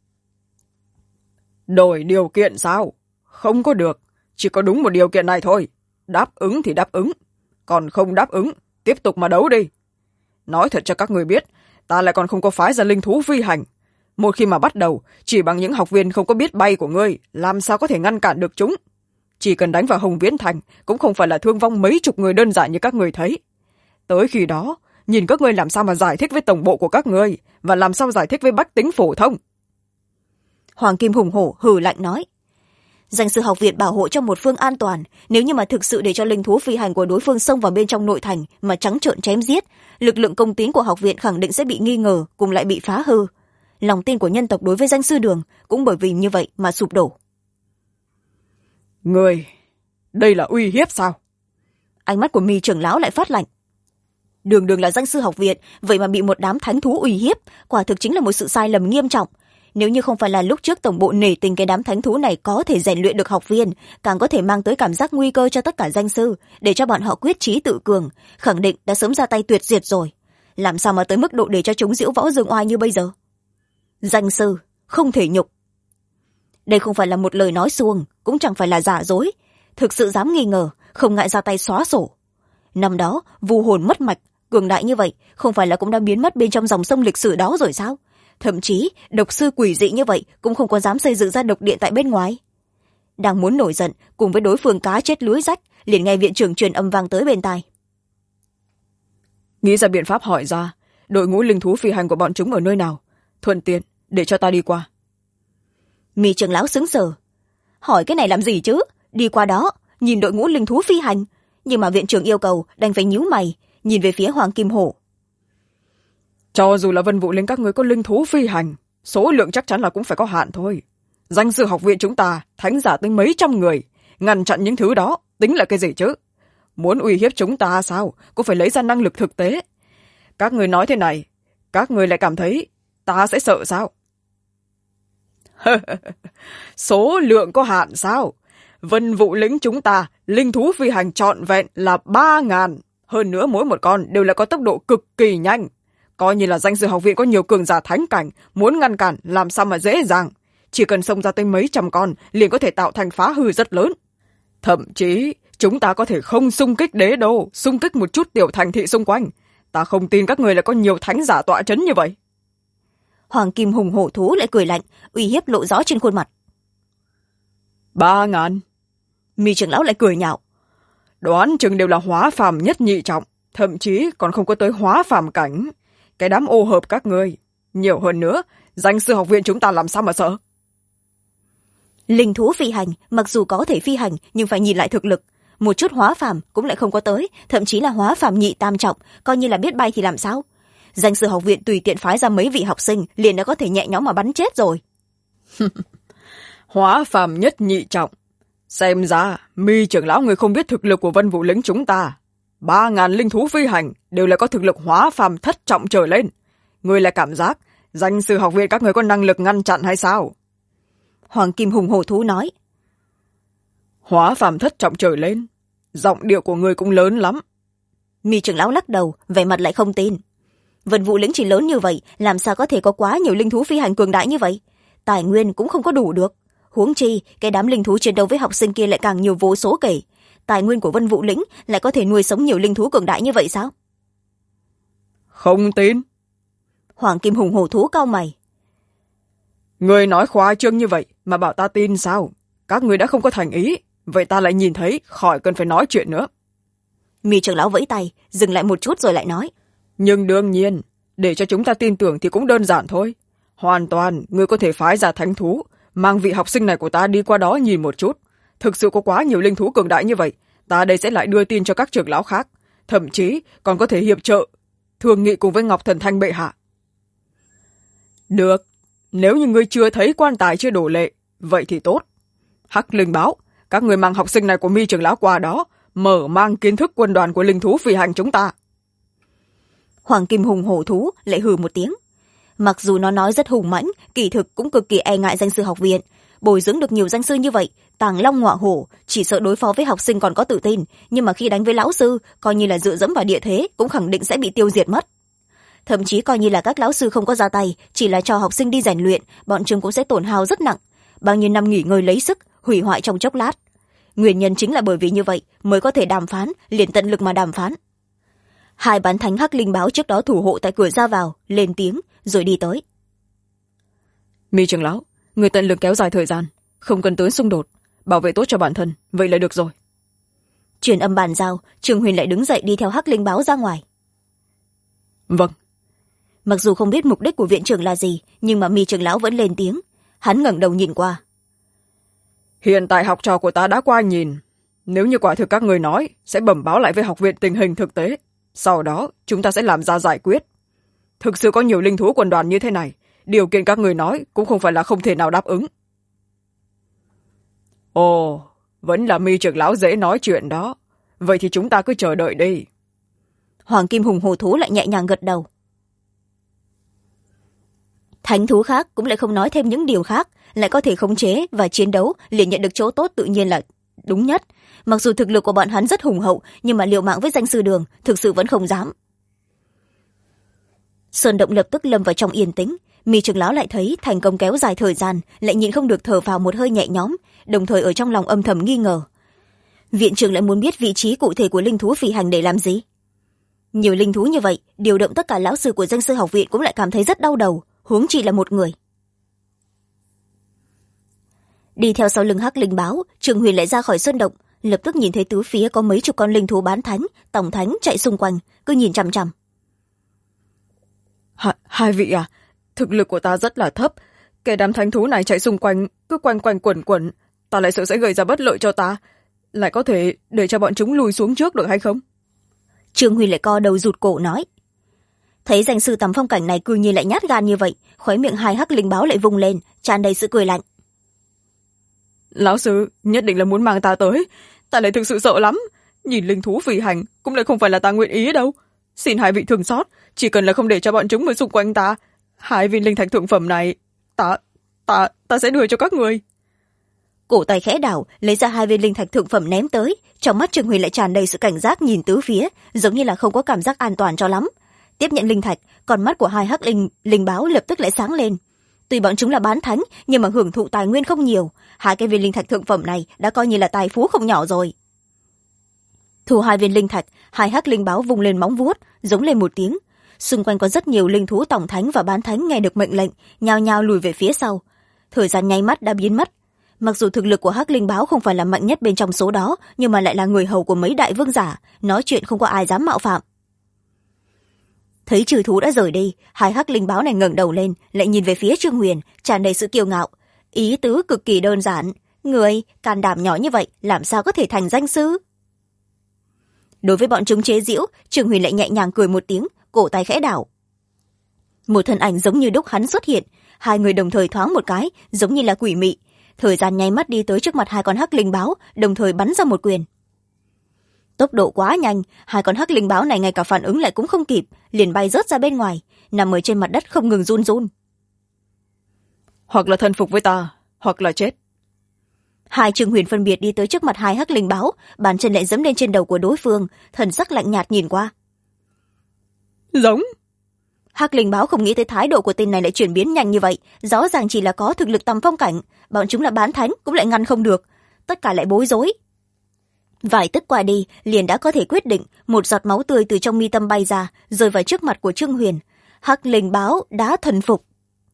Đổi điều kiện sao? Không có được, chỉ có đúng một điều kiện này thôi. Đáp ứng thì đáp ứng, còn không đáp ứng, tiếp tục mà đấu đi. Nói thật cho các người biết, ta lại còn không có phái ra linh thú phi hành. Một khi mà bắt đầu, chỉ bằng những học viên không có biết bay của ngươi, làm sao có thể ngăn cản được chúng? Chỉ cần đánh vào Hồng Viễn Thành, cũng không phải là thương vong mấy chục người đơn giản như các người thấy. Tới khi đó, nhìn các ngươi làm sao mà giải thích với tổng bộ của các ngươi, và làm sao giải thích với bách tính phổ thông. Hoàng Kim hùng hổ hừ lạnh nói. Danh sư học viện bảo hộ cho một phương an toàn, nếu như mà thực sự để cho linh thú phi hành của đối phương xông vào bên trong nội thành mà trắng trợn chém giết, lực lượng công tín của học viện khẳng định sẽ bị nghi ngờ, cùng lại bị phá hư. Lòng tin của nhân tộc đối với danh sư Đường cũng bởi vì như vậy mà sụp đổ. Người, đây là uy hiếp sao? Ánh mắt của Mi trưởng lão lại phát lạnh. Đường Đường là danh sư học viện, vậy mà bị một đám thánh thú uy hiếp, quả thực chính là một sự sai lầm nghiêm trọng. Nếu như không phải là lúc trước tổng bộ nể tình cái đám thánh thú này có thể rèn luyện được học viên, càng có thể mang tới cảm giác nguy cơ cho tất cả danh sư, để cho bọn họ quyết chí tự cường, khẳng định đã sớm ra tay tuyệt diệt rồi. Làm sao mà tới mức độ để cho chúng diễu võ dương oai như bây giờ? Danh sư không thể nhục. Đây không phải là một lời nói suông, cũng chẳng phải là giả dối. Thực sự dám nghi ngờ, không ngại ra tay xóa sổ. Năm đó vu hồn mất mạch, cường đại như vậy, không phải là cũng đã biến mất bên trong dòng sông lịch sử đó rồi sao? Thậm chí độc sư quỷ dị như vậy cũng không có dám xây dựng ra độc điện tại bên ngoài. Đang muốn nổi giận, cùng với đối phương cá chết lưới rách, liền nghe viện trưởng truyền âm vang tới bên tai. Nghĩ ra biện pháp hỏi ra đội ngũ linh thú phi hành của bọn chúng ở nơi nào, thuận tiện để cho ta đi qua. Mi trưởng lão sững sờ. Hỏi cái này làm gì chứ? Đi qua đó nhìn đội ngũ linh thú phi hành, nhưng mà viện trưởng yêu cầu đành phải nhíu mày, nhìn về phía Hoàng Kim Hổ. Cho dù là Vân Vũ Linh các người có linh thú phi hành, số lượng chắc chắn là cũng phải có hạn thôi. Danh sư học viện chúng ta thánh giả tới mấy trăm người, ngăn chặn những thứ đó tính là cái gì chứ? Muốn uy hiếp chúng ta sao cũng phải lấy ra năng lực thực tế. Các người nói thế này, các người lại cảm thấy ta sẽ sợ sao? Số lượng có hạn sao? Vân Vũ Lĩnh chúng ta linh thú phi hành trọn vẹn là 3.000, hơn nữa mỗi một con đều là có tốc độ cực kỳ nhanh. Coi như là danh sư học viện có nhiều cường giả thánh cảnh, muốn ngăn cản làm sao mà dễ dàng. Chỉ cần xông ra tới mấy trăm con liền có thể tạo thành phá hư rất lớn. Thậm chí chúng ta có thể không xung kích đế đô, xung kích một chút tiểu thành thị xung quanh. Ta không tin các người lại có nhiều thánh giả tọa chấn như vậy. Hoàng Kim hùng hổ thú lại cười lạnh, uy hiếp lộ rõ trên khuôn mặt. 3.000. Mi trưởng lão lại cười nhạo. Đoán chừng đều là hóa phàm nhất nhị trọng, thậm chí còn không có tới hóa phàm cảnh. Cái đám ô hợp các ngươi, nhiều hơn nữa, danh sư học viện chúng ta làm sao mà sợ? Linh thú phi hành, mặc dù có thể phi hành nhưng phải nhìn lại thực lực. Một chút hóa phàm cũng lại không có tới, thậm chí là hóa phàm nhị tam trọng, coi như là biết bay thì làm sao? Danh sư học viện tùy tiện phái ra mấy vị học sinh liền đã có thể nhẹ nhõm mà bắn chết rồi. Hóa phàm nhất nhị trọng. Xem ra Mi trưởng lão người không biết thực lực của Vân Vũ Lĩnh chúng ta. 3.000 linh thú phi hành đều là có thực lực hóa phàm thất trọng trở lên. Người là cảm giác danh sư học viện các người có năng lực ngăn chặn hay sao? Hoàng Kim hùng hổ thú nói. Hóa phàm thất trọng trở lên, giọng điệu của người cũng lớn lắm. Mi trưởng lão lắc đầu, vẻ mặt lại không tin. Vân Vũ Lĩnh chỉ lớn như vậy, làm sao có thể có quá nhiều linh thú phi hành cường đại như vậy? Tài nguyên cũng không có đủ được. Huống chi cái đám linh thú chiến đấu với học sinh kia lại càng nhiều vô số kể. Tài nguyên của Vân Vũ Lĩnh lại có thể nuôi sống nhiều linh thú cường đại như vậy sao? Không tin. Hoàng Kim hùng hổ thú cau mày. Người nói khoa trương như vậy mà bảo ta tin sao? Các người đã không có thành ý, vậy ta lại nhìn thấy, khỏi cần phải nói chuyện nữa. Mi trưởng lão vẫy tay, dừng lại một chút rồi lại nói. Nhưng đương nhiên, để cho chúng ta tin tưởng thì cũng đơn giản thôi. Hoàn toàn, người có thể phái ra thánh thú, mang vị học sinh này của ta đi qua đó nhìn một chút. Thực sự có quá nhiều linh thú cường đại như vậy, ta đây sẽ lại đưa tin cho các trưởng lão khác. Thậm chí còn có thể hiệp trợ, thương nghị cùng với Ngọc Thần Thanh bệ hạ. Được, nếu như ngươi chưa thấy quan tài chưa đổ lệ, vậy thì tốt. Hắc Linh báo, các người mang học sinh này của Mi trưởng lão qua đó, mở mang kiến thức quân đoàn của linh thú phi hành chúng ta. Hoàng Kim hùng hổ thú lại hừ một tiếng. Mặc dù nó nói rất hùng mãnh, kỳ thực cũng cực kỳ e ngại danh sư học viện. Bồi dưỡng được nhiều danh sư như vậy, tàng long ngọa hổ, chỉ sợ đối phó với học sinh còn có tự tin, nhưng mà khi đánh với lão sư, coi như là dựa dẫm vào địa thế, cũng khẳng định sẽ bị tiêu diệt mất. Thậm chí coi như là các lão sư không có ra tay, chỉ là cho học sinh đi rèn luyện, bọn chúng cũng sẽ tổn hao rất nặng. Bao nhiêu năm nghỉ ngơi lấy sức, hủy hoại trong chốc lát. Nguyên nhân chính là bởi vì như vậy mới có thể đàm phán, liền tận lực mà đàm phán. Hai bán thánh Hắc Linh báo trước đó thủ hộ tại cửa ra vào, lên tiếng rồi đi tới. Mi trưởng lão, người tận lực kéo dài thời gian, không cần tới xung đột, bảo vệ tốt cho bản thân, vậy là được rồi. Truyền âm bàn giao, Trường Huyền lại đứng dậy đi theo Hắc Linh báo ra ngoài. Vâng. Mặc dù không biết mục đích của viện trưởng là gì, nhưng mà Mi trưởng lão vẫn lên tiếng. hắn ngẩng đầu nhìn qua. Hiện tại học trò của ta đã qua nhìn, nếu như quả thực các người nói sẽ bẩm báo lại với học viện tình hình thực tế, sau đó chúng ta sẽ làm ra giải quyết. Thực sự có nhiều linh thú quân đoàn như thế này, điều kiện các người nói cũng không phải là không thể nào đáp ứng. Ồ, vẫn là Mi trưởng lão dễ nói chuyện đó, vậy thì chúng ta cứ chờ đợi đi. Hoàng kim hùng hổ thú lại nhẹ nhàng gật đầu. Thánh thú khác cũng lại không nói thêm những điều khác, lại có thể khống chế và chiến đấu, liền nhận được chỗ tốt tự nhiên là đúng nhất. Mặc dù thực lực của bọn hắn rất hùng hậu, nhưng mà liều mạng với danh sư Đường thực sự vẫn không dám. Sơn động lập tức lâm vào trong yên tĩnh. Mi trưởng lão lại thấy thành công kéo dài thời gian, lại nhịn không được thở phào một hơi nhẹ nhõm, đồng thời ở trong lòng âm thầm nghi ngờ. Viện trưởng lại muốn biết vị trí cụ thể của linh thú phi hành để làm gì? Nhiều linh thú như vậy, điều động tất cả lão sư của danh sư học viện cũng lại cảm thấy rất đau đầu, huống chi là một người. Đi theo sau lưng hắc linh báo, Trường Huyền lại ra khỏi sơn động, lập tức nhìn thấy tứ phía có mấy chục con linh thú bán thánh, tổng thánh chạy xung quanh, cứ nhìn chằm chằm. Hai vị à, thực lực của ta rất là thấp, kẻ đám thánh thú này chạy xung quanh cứ quanh quanh quẩn quẩn, ta lại sợ sẽ gây ra bất lợi cho ta, lại có thể để cho bọn chúng lùi xuống trước được hay không? Trương Huy lại co đầu rụt cổ nói. Thấy danh sư tầm phong cảnh này cư nhiên lại nhát gan như vậy, khóe miệng hai hắc linh báo lại vung lên, tràn đầy sự cười lạnh. Lão sư nhất định là muốn mang ta tới, ta lại thực sự sợ lắm, nhìn linh thú phi hành cũng lại không phải là ta nguyện ý đâu. Xin hai vị thương xót, chỉ cần là không để cho bọn chúng ở xung quanh ta, hai viên linh thạch thượng phẩm này ta sẽ đưa cho các người. Cổ tay khẽ đảo, lấy ra hai viên linh thạch thượng phẩm ném tới, trong mắt Trương Huy lại tràn đầy sự cảnh giác nhìn tứ phía, giống như là không có cảm giác an toàn cho lắm. Tiếp nhận linh thạch, con mắt của hai hắc linh báo lập tức lại sáng lên. Tuy bọn chúng là bán thánh, nhưng mà hưởng thụ tài nguyên không nhiều, hai cái viên linh thạch thượng phẩm này đã coi như là tài phú không nhỏ rồi. Thu hai viên linh thạch, hai hắc linh báo vung lên móng vuốt, giống lên một tiếng. Xung quanh có rất nhiều linh thú tổng thánh và bán thánh nghe được mệnh lệnh, nhao nhao lùi về phía sau. Thời gian nháy mắt đã biến mất. Mặc dù thực lực của hắc linh báo không phải là mạnh nhất bên trong số đó, nhưng mà lại là người hầu của mấy đại vương giả, nói chuyện không có ai dám mạo phạm. Thấy trừ thú đã rời đi, hai hắc linh báo này ngẩng đầu lên, lại nhìn về phía Trương Huyền, tràn đầy sự kiêu ngạo. Ý tứ cực kỳ đơn giản, người can đảm nhỏ như vậy làm sao có thể thành danh sư? Đối với bọn chúng chế giễu, Trương Huyền lại nhẹ nhàng cười một tiếng, cổ tay khẽ đảo. Một thân ảnh giống như đúc hắn xuất hiện, hai người đồng thời thoáng một cái, giống như là quỷ mị. Thời gian nháy mắt đi tới trước mặt hai con hắc linh báo, đồng thời bắn ra một quyền. Tốc độ quá nhanh, hai con hắc linh báo này ngay cả phản ứng lại cũng không kịp, liền bay rớt ra bên ngoài, nằm ở trên mặt đất không ngừng run run. Hoặc là thần phục với ta, hoặc là chết. Hai Trương Huyền phân biệt đi tới trước mặt hai hắc linh báo, bàn chân lại giẫm lên trên đầu của đối phương, thần sắc lạnh nhạt nhìn qua. Giống. Hắc linh báo không nghĩ tới thái độ của tên này lại chuyển biến nhanh như vậy, rõ ràng chỉ là có thực lực tầm phong cảnh, bọn chúng là bán thánh cũng lại ngăn không được, tất cả lại bối rối. Vài tức qua đi, liền đã có thể quyết định, một giọt máu tươi từ trong mi tâm bay ra, rơi vào trước mặt của Trương Huyền. Hắc linh báo đã thần phục.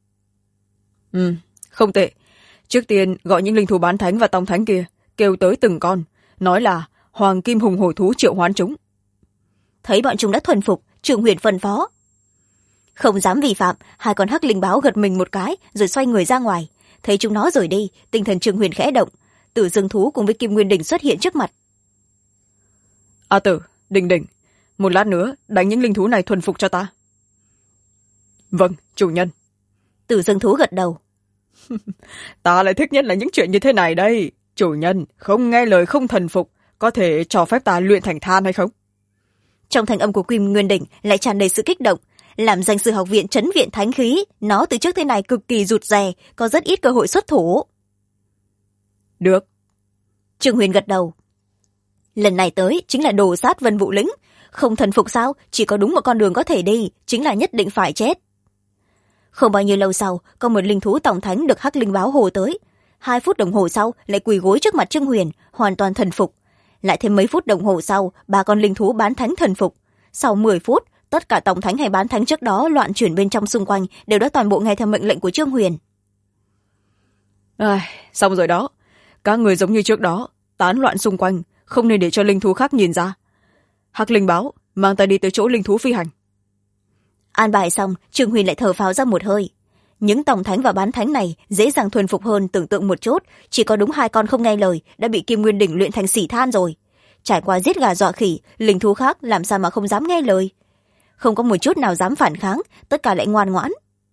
Không tệ. Trước tiên gọi những linh thú bán thánh và tông thánh kia, kêu tới từng con, nói là hoàng kim hùng hổ thú triệu hoán chúng. Thấy bọn chúng đã thuần phục, Trương Huyền phân phó. Không dám vi phạm, hai con hắc linh báo gật mình một cái, rồi xoay người ra ngoài. Thấy chúng nó rời đi, tinh thần Trương Huyền khẽ động, Tử Dương thú cùng với Kim Nguyên Đỉnh xuất hiện trước mặt. A Tử, Đình Đình, một lát nữa đánh những linh thú này thuần phục cho ta. Vâng, chủ nhân. Tử Dương thú gật đầu. Ta lại thích nhất là những chuyện như thế này đây. Chủ nhân, không nghe lời không thần phục, có thể cho phép ta luyện thành than hay không? Trong thanh âm của Kim Nguyên Đỉnh lại tràn đầy sự kích động. Làm danh sư học viện trấn viện thánh khí, nó từ trước thế này cực kỳ rụt rè, có rất ít cơ hội xuất thủ. Được. Trương Huyền gật đầu. Lần này tới chính là đồ sát Vân Vũ Lĩnh, không thần phục sao, chỉ có đúng một con đường có thể đi, chính là nhất định phải chết. Không bao nhiêu lâu sau, có một linh thú tổng thánh được hắc linh báo hồ tới. 2 phút đồng hồ sau lại quỳ gối trước mặt Trương Huyền, hoàn toàn thần phục. Lại thêm mấy phút đồng hồ sau, 3 con linh thú bán thánh thần phục. Sau 10 phút, tất cả tổng thánh hay bán thánh trước đó loạn chuyển bên trong xung quanh đều đã toàn bộ nghe theo mệnh lệnh của Trương Huyền. Xong rồi đó, các người giống như trước đó, tán loạn xung quanh, không nên để cho linh thú khác nhìn ra. Hắc linh báo, mang ta đi tới chỗ linh thú phi hành. An bài xong, Trương Huyền lại thở phào ra một hơi. những tổng thánh và bán thánh này dễ dàng thuần phục hơn tưởng tượng một chút, chỉ có đúng 2 con không nghe lời đã bị Kim Nguyên Đỉnh luyện thành xỉ than rồi. Trải qua giết gà dọa khỉ, linh thú khác làm sao mà không dám nghe lời. Không có một chút nào dám phản kháng, tất cả lại ngoan ngoãn.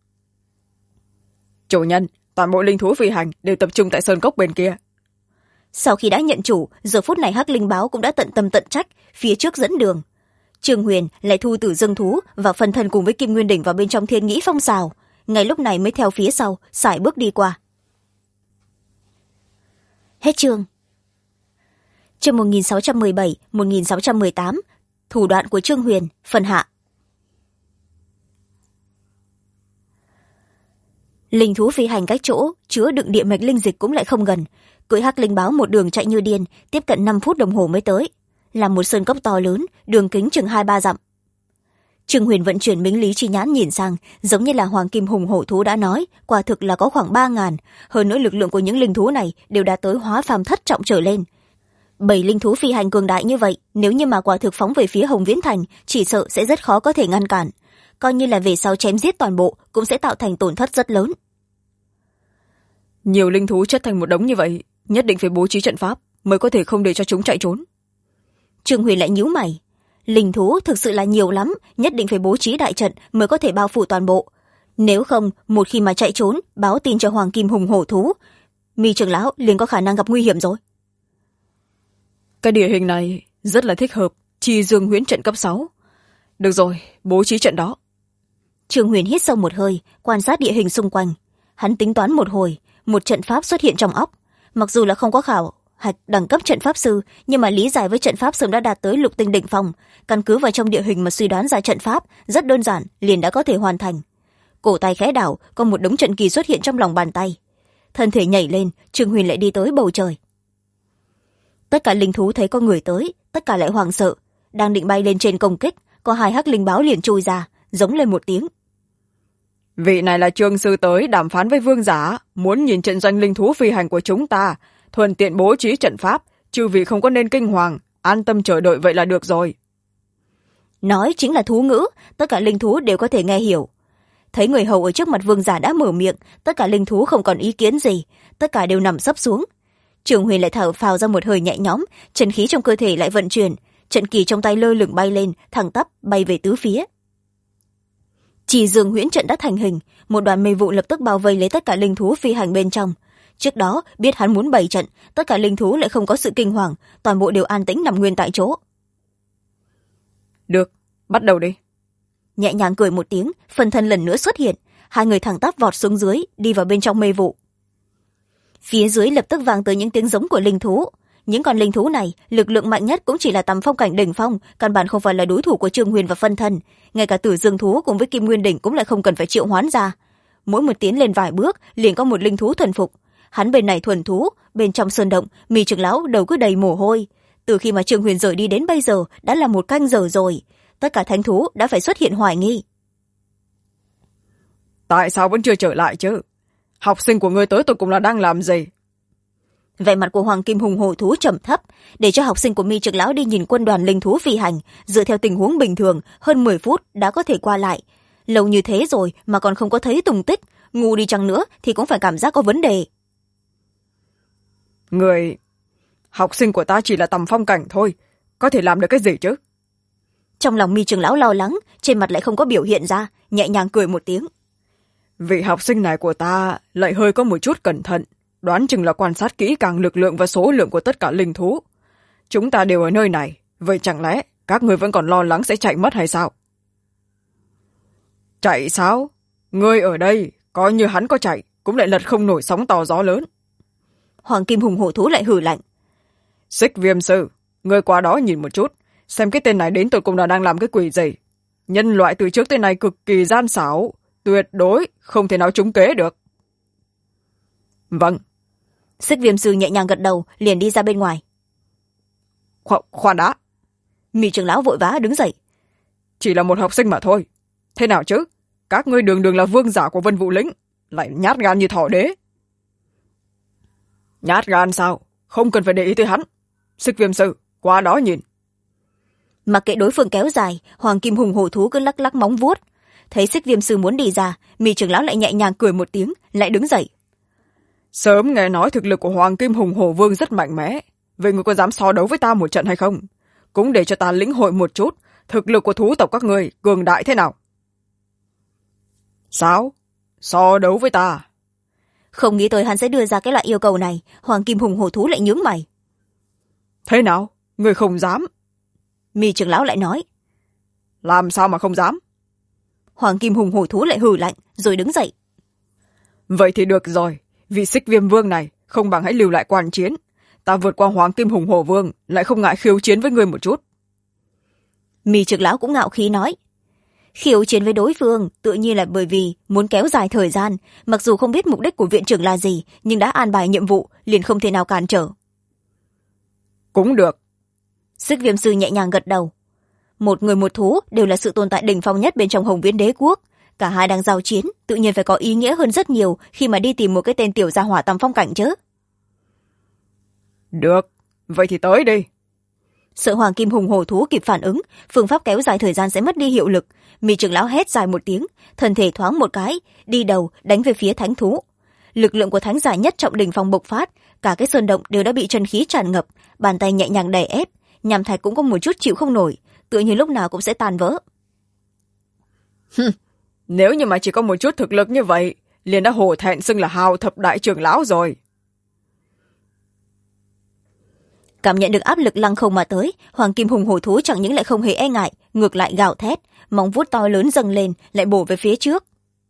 Chủ nhân, toàn bộ linh thú phi hành đều tập trung tại sơn cốc bên kia. Sau khi đã nhận chủ, giờ phút này Hắc Linh Báo cũng đã tận tâm tận trách, phía trước dẫn đường. Trương Huyền lại thu Tử Dương thú và phần thân cùng với Kim Nguyên Đỉnh vào bên trong Thiên Nghĩ Phong Sào, ngay lúc này mới theo phía sau sải bước đi qua. Hết chương. Chương 1617, 1618, thủ đoạn của Trương Huyền, phần hạ. Linh thú phi hành cách chỗ chứa đựng địa mạch linh dịch cũng lại không gần, cưỡi Hắc Linh Báo một đường chạy như điên, tiếp cận 5 phút đồng hồ mới tới, là một sơn cốc to lớn, đường kính chừng 2-3 dặm. Trương Huyền vận chuyển minh lý chi nhãn nhìn sang, giống như là Hoàng Kim Hùng Hổ thú đã nói, quả thực là có khoảng 3.000, hơn nữa lực lượng của những linh thú này đều đã tới hóa phàm thất trọng trở lên. 7 linh thú phi hành cường đại như vậy, nếu như mà quả thực phóng về phía Hồng Viễn Thành, chỉ sợ sẽ rất khó có thể ngăn cản, coi như là về sau chém giết toàn bộ cũng sẽ tạo thành tổn thất rất lớn. Nhiều linh thú chất thành một đống như vậy, nhất định phải bố trí trận pháp mới có thể không để cho chúng chạy trốn. Trương Huyền lại nhíu mày, linh thú thực sự là nhiều lắm, nhất định phải bố trí đại trận mới có thể bao phủ toàn bộ, nếu không một khi mà chạy trốn báo tin cho Hoàng Kim Hùng Hổ thú, Mi trưởng lão liền có khả năng gặp nguy hiểm rồi. Cái địa hình này rất là thích hợp Chi Dương huyễn trận cấp 6. Được rồi, bố trí trận đó. Trương Huyền hít sâu một hơi, quan sát địa hình xung quanh. Hắn tính toán một hồi, một trận pháp xuất hiện trong óc. Mặc dù là không có khảo hạch đẳng cấp trận pháp sư, nhưng mà lý giải với trận pháp sớm đã đạt tới lục tinh đỉnh phong, căn cứ vào trong địa hình mà suy đoán ra trận pháp rất đơn giản, liền đã có thể hoàn thành. Cổ tay khẽ đảo, có một đống trận kỳ xuất hiện trong lòng bàn tay. Thân thể nhảy lên, Trương Huyền lại đi tới bầu trời. Tất cả linh thú thấy có người tới, tất cả lại hoảng sợ, đang định bay lên trên công kích, có 2 Hắc Linh Báo liền chui ra, giống lên một tiếng. Vị này là Trương sư tới đàm phán với vương giả, muốn nhìn trận doanh linh thú phi hành của chúng ta, thuận tiện bố trí trận pháp, chư vị không có nên kinh hoàng, an tâm chờ đợi vậy là được rồi. Nói chính là thú ngữ, tất cả linh thú đều có thể nghe hiểu. Thấy người hầu ở trước mặt vương giả đã mở miệng, tất cả linh thú không còn ý kiến gì, tất cả đều nằm sấp xuống. Trương Huyền lại thở phào ra một hơi nhẹ nhõm, chân khí trong cơ thể lại vận chuyển, trận kỳ trong tay lơ lửng bay lên, thẳng tắp bay về tứ phía. Chỉ Dương huyễn trận đã thành hình, một đoàn mây vụ lập tức bao vây lấy tất cả linh thú phi hành bên trong. Trước đó biết hắn muốn bày trận, tất cả linh thú lại không có sự kinh hoàng, toàn bộ đều an tĩnh nằm nguyên tại chỗ. Được, bắt đầu đi. Nhẹ nhàng cười một tiếng, phần thân lần nữa xuất hiện, 2 người thẳng tắp vọt xuống dưới, đi vào bên trong mây vụ. Phía dưới lập tức vang tới những tiếng giống của linh thú. Những con linh thú này lực lượng mạnh nhất cũng chỉ là tầm phong cảnh đỉnh phong, căn bản không phải là đối thủ của Trương Huyền và phân thân, ngay cả Tử Dương thú cùng với Kim Nguyên Đỉnh cũng lại không cần phải triệu hoán ra. Mỗi một tiến lên vài bước liền có một linh thú thuần phục. Hắn bên này thuần thú, bên trong sơn động Mi trưởng lão đầu cứ đầy mồ hôi. Từ khi mà Trương Huyền rời đi đến bây giờ đã là 1 canh giờ rồi, tất cả thánh thú đã phải xuất hiện hoài nghi. Tại sao vẫn chưa trở lại chứ? Học sinh của ngươi tới tụi cùng là đang làm gì? Vẻ mặt của Hoàng Kim Hùng Hổ thú trầm thấp, để cho học sinh của Mi trưởng lão đi nhìn quân đoàn linh thú phi hành, dựa theo tình huống bình thường hơn 10 phút đã có thể qua lại. Lâu như thế rồi mà còn không có thấy tung tích, ngu đi chăng nữa thì cũng phải cảm giác có vấn đề. Người học sinh của ta chỉ là tầm phong cảnh thôi, có thể làm được cái gì chứ? Trong lòng Mi trưởng lão lo lắng, trên mặt lại không có biểu hiện ra, nhẹ nhàng cười một tiếng. Vị học sinh này của ta lại hơi có một chút cẩn thận, đoán chừng là quan sát kỹ càng lực lượng và số lượng của tất cả linh thú. Chúng ta đều ở nơi này, vậy chẳng lẽ các người vẫn còn lo lắng sẽ chạy mất hay sao? Chạy sao? Ngươi ở đây, coi như hắn có chạy, cũng lại lật không nổi sóng to gió lớn. Hoàng Kim Hùng Hổ thú lại hừ lạnh. Xích Viêm sư, ngươi qua đó nhìn một chút, xem cái tên này đến tụi cùng là đang làm cái quỷ gì. Nhân loại từ trước tới nay cực kỳ gian xảo, tuyệt đối không thể nào trúng kế được. Vâng. Xích Viêm sư nhẹ nhàng gật đầu, liền đi ra bên ngoài. Khoan đã. Mi trưởng lão vội vã đứng dậy. Chỉ là một học sinh mà thôi. Thế nào chứ? Các ngươi đường đường là vương giả của Vân Vũ lĩnh, lại nhát gan như thỏ đế. Nhát gan sao? Không cần phải để ý tới hắn. Xích Viêm sư, qua đó nhìn. Mặc kệ đối phương kéo dài, Hoàng Kim Hùng Hổ thú cứ lắc lắc móng vuốt. thấy xích viêm sư muốn đi ra, Mi trưởng lão lại nhẹ nhàng cười một tiếng, lại đứng dậy. Sớm nghe nói thực lực của Hoàng Kim Hùng Hổ Vương rất mạnh mẽ, vậy ngươi có dám so đấu với ta một trận hay không? Cũng để cho ta lĩnh hội một chút thực lực của thú tộc các ngươi cường đại thế nào. Sao? So đấu với ta? Không nghĩ tới hắn sẽ đưa ra cái loại yêu cầu này. Hoàng Kim Hùng Hổ Thú lại nhướng mày. Thế nào? Ngươi không dám? Mi trưởng lão lại nói. Làm sao mà không dám? Hoàng Kim Hùng Hổ Thú lại hừ lạnh rồi đứng dậy. Vậy thì được rồi, vị Xích Viêm Vương này không bằng hãy lưu lại quan chiến. Ta vượt qua Hoàng Kim Hùng Hổ Vương, lại không ngại khiêu chiến với ngươi một chút. Mi trưởng lão cũng ngạo khí nói. Khiêu chiến với đối phương tự nhiên là bởi vì muốn kéo dài thời gian, mặc dù không biết mục đích của viện trưởng là gì, nhưng đã an bài nhiệm vụ liền không thể nào cản trở. Cũng được. Xích Viêm sư nhẹ nhàng gật đầu. Một người một thú đều là sự tồn tại đỉnh phong nhất bên trong Hồng Viễn Đế quốc. Cả hai đang giao chiến, tự nhiên phải có ý nghĩa hơn rất nhiều khi mà đi tìm một cái tên tiểu gia hỏa tầm phong cảnh chứ. Được, vậy thì tới đi. Sợ Hoàng Kim Hùng Hổ Thú kịp phản ứng, phương pháp kéo dài thời gian sẽ mất đi hiệu lực. Mi trưởng lão hét dài một tiếng, thân thể thoáng một cái, đi đầu đánh về phía thánh thú. Lực lượng của thánh giả nhất trọng đỉnh phong bộc phát, cả cái sơn động đều đã bị chân khí tràn ngập, bàn tay nhẹ nhàng đè ép, nhằm thạch cũng có một chút chịu không nổi, tựa như lúc nào cũng sẽ tan vỡ. Nếu như mà chỉ có một chút thực lực như vậy, liền đã hổ thẹn xưng là hào thập đại trưởng lão rồi. Cảm nhận được áp lực lăng không mà tới, Hoàng Kim Hùng Hổ Thú chẳng những lại không hề e ngại, ngược lại gào thét, móng vuốt to lớn dâng lên, lại bổ về phía trước.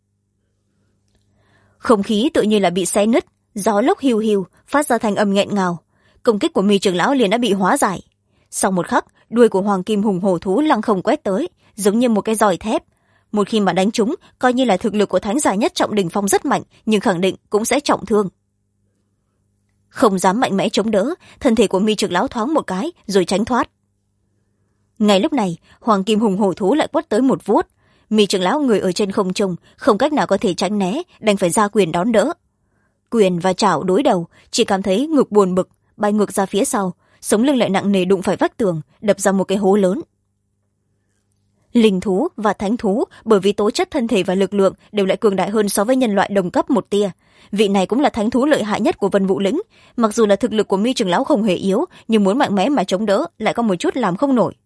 Không khí tự nhiên là bị xé nứt, gió lốc hiu hiu phát ra thành âm nghẹn ngào. Công kích của Mi trưởng lão liền đã bị hóa giải. Sau một khắc, đuôi của Hoàng Kim Hùng Hổ Thú lăng không quét tới, giống như một cái roi thép. Một khi mà đánh trúng, coi như là thực lực của thánh giả nhất trọng đỉnh phong rất mạnh, nhưng khẳng định cũng sẽ trọng thương. Không dám mạnh mẽ chống đỡ, thân thể của Mi trưởng lão thoáng một cái rồi tránh thoát. Ngay lúc này, Hoàng Kim Hùng Hổ Thú lại quất tới một vuốt. Mi trưởng lão người ở trên không trung, không cách nào có thể tránh né, đành phải ra quyền đón đỡ. Quyền và chảo đối đầu, chỉ cảm thấy ngực buồn bực, bay ngược ra phía sau, sống lưng lại nặng nề đụng phải vách tường, đập ra một cái hố lớn. Linh thú và thánh thú bởi vì tố chất thân thể và lực lượng đều lại cường đại hơn so với nhân loại đồng cấp một tia. Vị này cũng là thánh thú lợi hại nhất của Vân Vũ lĩnh. Mặc dù là thực lực của Mi trưởng lão không hề yếu, nhưng muốn mạnh mẽ mà chống đỡ lại có một chút làm không nổi.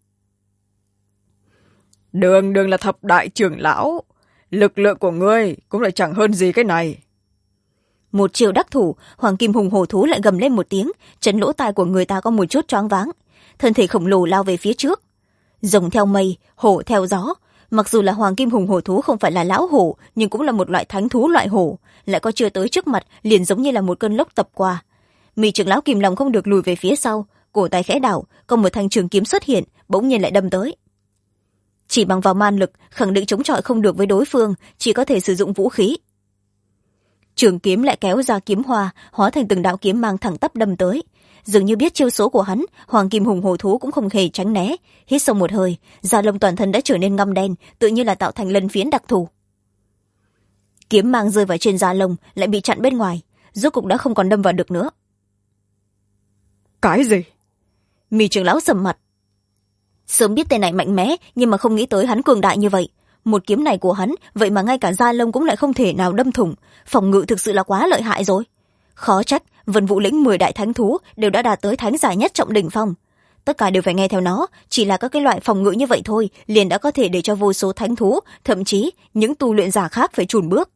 Đường đường là thập đại trưởng lão, lực lượng của ngươi cũng lại chẳng hơn gì cái này. Một chiều đắc thủ, Hoàng Kim Hùng Hổ Thú lại gầm lên một tiếng, chấn lỗ tai của người ta có một chút choáng váng. Thân thể khổng lồ lao về phía trước. Rồng theo mây, hổ theo gió. Mặc dù là Hoàng Kim Hùng Hổ Thú không phải là lão hổ, nhưng cũng là một loại thánh thú loại hổ, lại có chưa tới trước mặt liền giống như là một cơn lốc tập qua. Mi trưởng lão kìm lòng không được lùi về phía sau, cổ tay khẽ đảo, có một thanh trường kiếm xuất hiện, bỗng nhiên lại đâm tới. Chỉ bằng vào man lực, khẳng định chống chọi không được với đối phương, chỉ có thể sử dụng vũ khí. Trường kiếm lại kéo ra kiếm hoa, hóa thành từng đạo kiếm mang thẳng tắp đâm tới. Dường như biết chiêu số của hắn, Hoàng Kim Hùng Hổ Thú cũng không hề tránh né. Hít sâu một hơi, da lông toàn thân đã trở nên ngăm đen, tự như là tạo thành lân phiến đặc thù. Kiếm mang rơi vào trên da lông, lại bị chặn bên ngoài, rốt cục đã không còn đâm vào được nữa. Cái gì? Mi trưởng lão sầm mặt. Sớm biết tên này mạnh mẽ, nhưng mà không nghĩ tới hắn cường đại như vậy. Một kiếm này của hắn, vậy mà ngay cả da lông cũng lại không thể nào đâm thủng, phòng ngự thực sự là quá lợi hại rồi. Khó trách Vân Vũ lĩnh 10 đại thánh thú đều đã đạt tới thánh giả nhất trọng đỉnh phong. Tất cả đều phải nghe theo nó, chỉ là các cái loại phòng ngự như vậy thôi, liền đã có thể để cho vô số thánh thú, thậm chí những tu luyện giả khác phải chùn bước.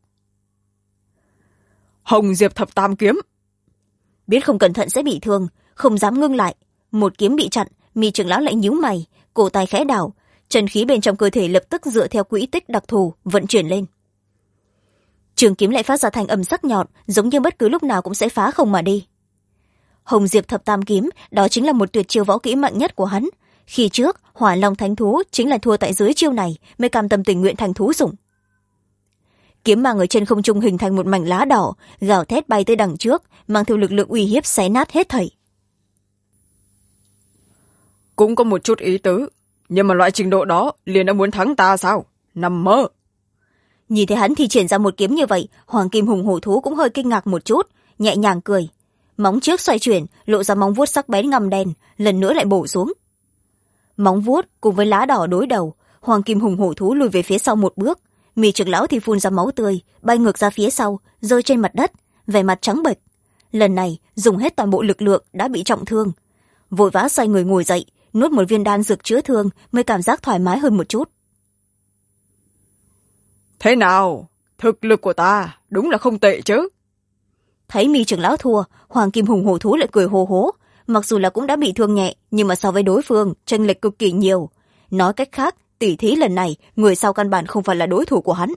Hồng Diệp Thập Tam Kiếm. Biết không cẩn thận sẽ bị thương, không dám ngưng lại, một kiếm bị chặn, Mi trưởng lão lại nhíu mày, cổ tay khẽ đảo, chân khí bên trong cơ thể lập tức dựa theo quỹ tích đặc thù vận chuyển lên. Trường kiếm lại phát ra thành âm sắc nhọn, giống như bất cứ lúc nào cũng sẽ phá không mà đi. Hồng Diệp Thập Tam Kiếm, đó chính là một tuyệt chiêu võ kỹ mạnh nhất của hắn. Khi trước, Hỏa Long Thánh Thú chính là thua tại dưới chiêu này mới cam tâm tình nguyện thành thú dùng. Kiếm mang ở trên không trung hình thành một mảnh lá đỏ, gào thét bay tới đằng trước, mang theo lực lượng uy hiếp xé nát hết thảy. Cũng có một chút ý tứ, nhưng mà loại trình độ đó liền đã muốn thắng ta sao? Nằm mơ. Nhìn thấy hắn thi triển ra một kiếm như vậy, Hoàng Kim Hùng Hổ Thú cũng hơi kinh ngạc một chút, nhẹ nhàng cười. Móng trước xoay chuyển, lộ ra móng vuốt sắc bén ngăm đen, lần nữa lại bổ xuống. Móng vuốt cùng với lá đỏ đối đầu, Hoàng Kim Hùng Hổ Thú lùi về phía sau một bước. Mì trưởng lão thì phun ra máu tươi, bay ngược ra phía sau, rơi trên mặt đất, vẻ mặt trắng bệch. Lần này dùng hết toàn bộ lực lượng đã bị trọng thương, vội vã xoay người ngồi dậy, nuốt một viên đan dược chữa thương mới cảm giác thoải mái hơn một chút. Thế nào, thực lực của ta đúng là không tệ chứ. Thấy Mì trưởng lão thua, Hoàng Kim Hùng hổ thú lại cười hô hố. Mặc dù là cũng đã bị thương nhẹ, nhưng mà so với đối phương chênh lệch cực kỳ nhiều. Nói cách khác, tỉ thí lần này người sau căn bản không phải là đối thủ của hắn.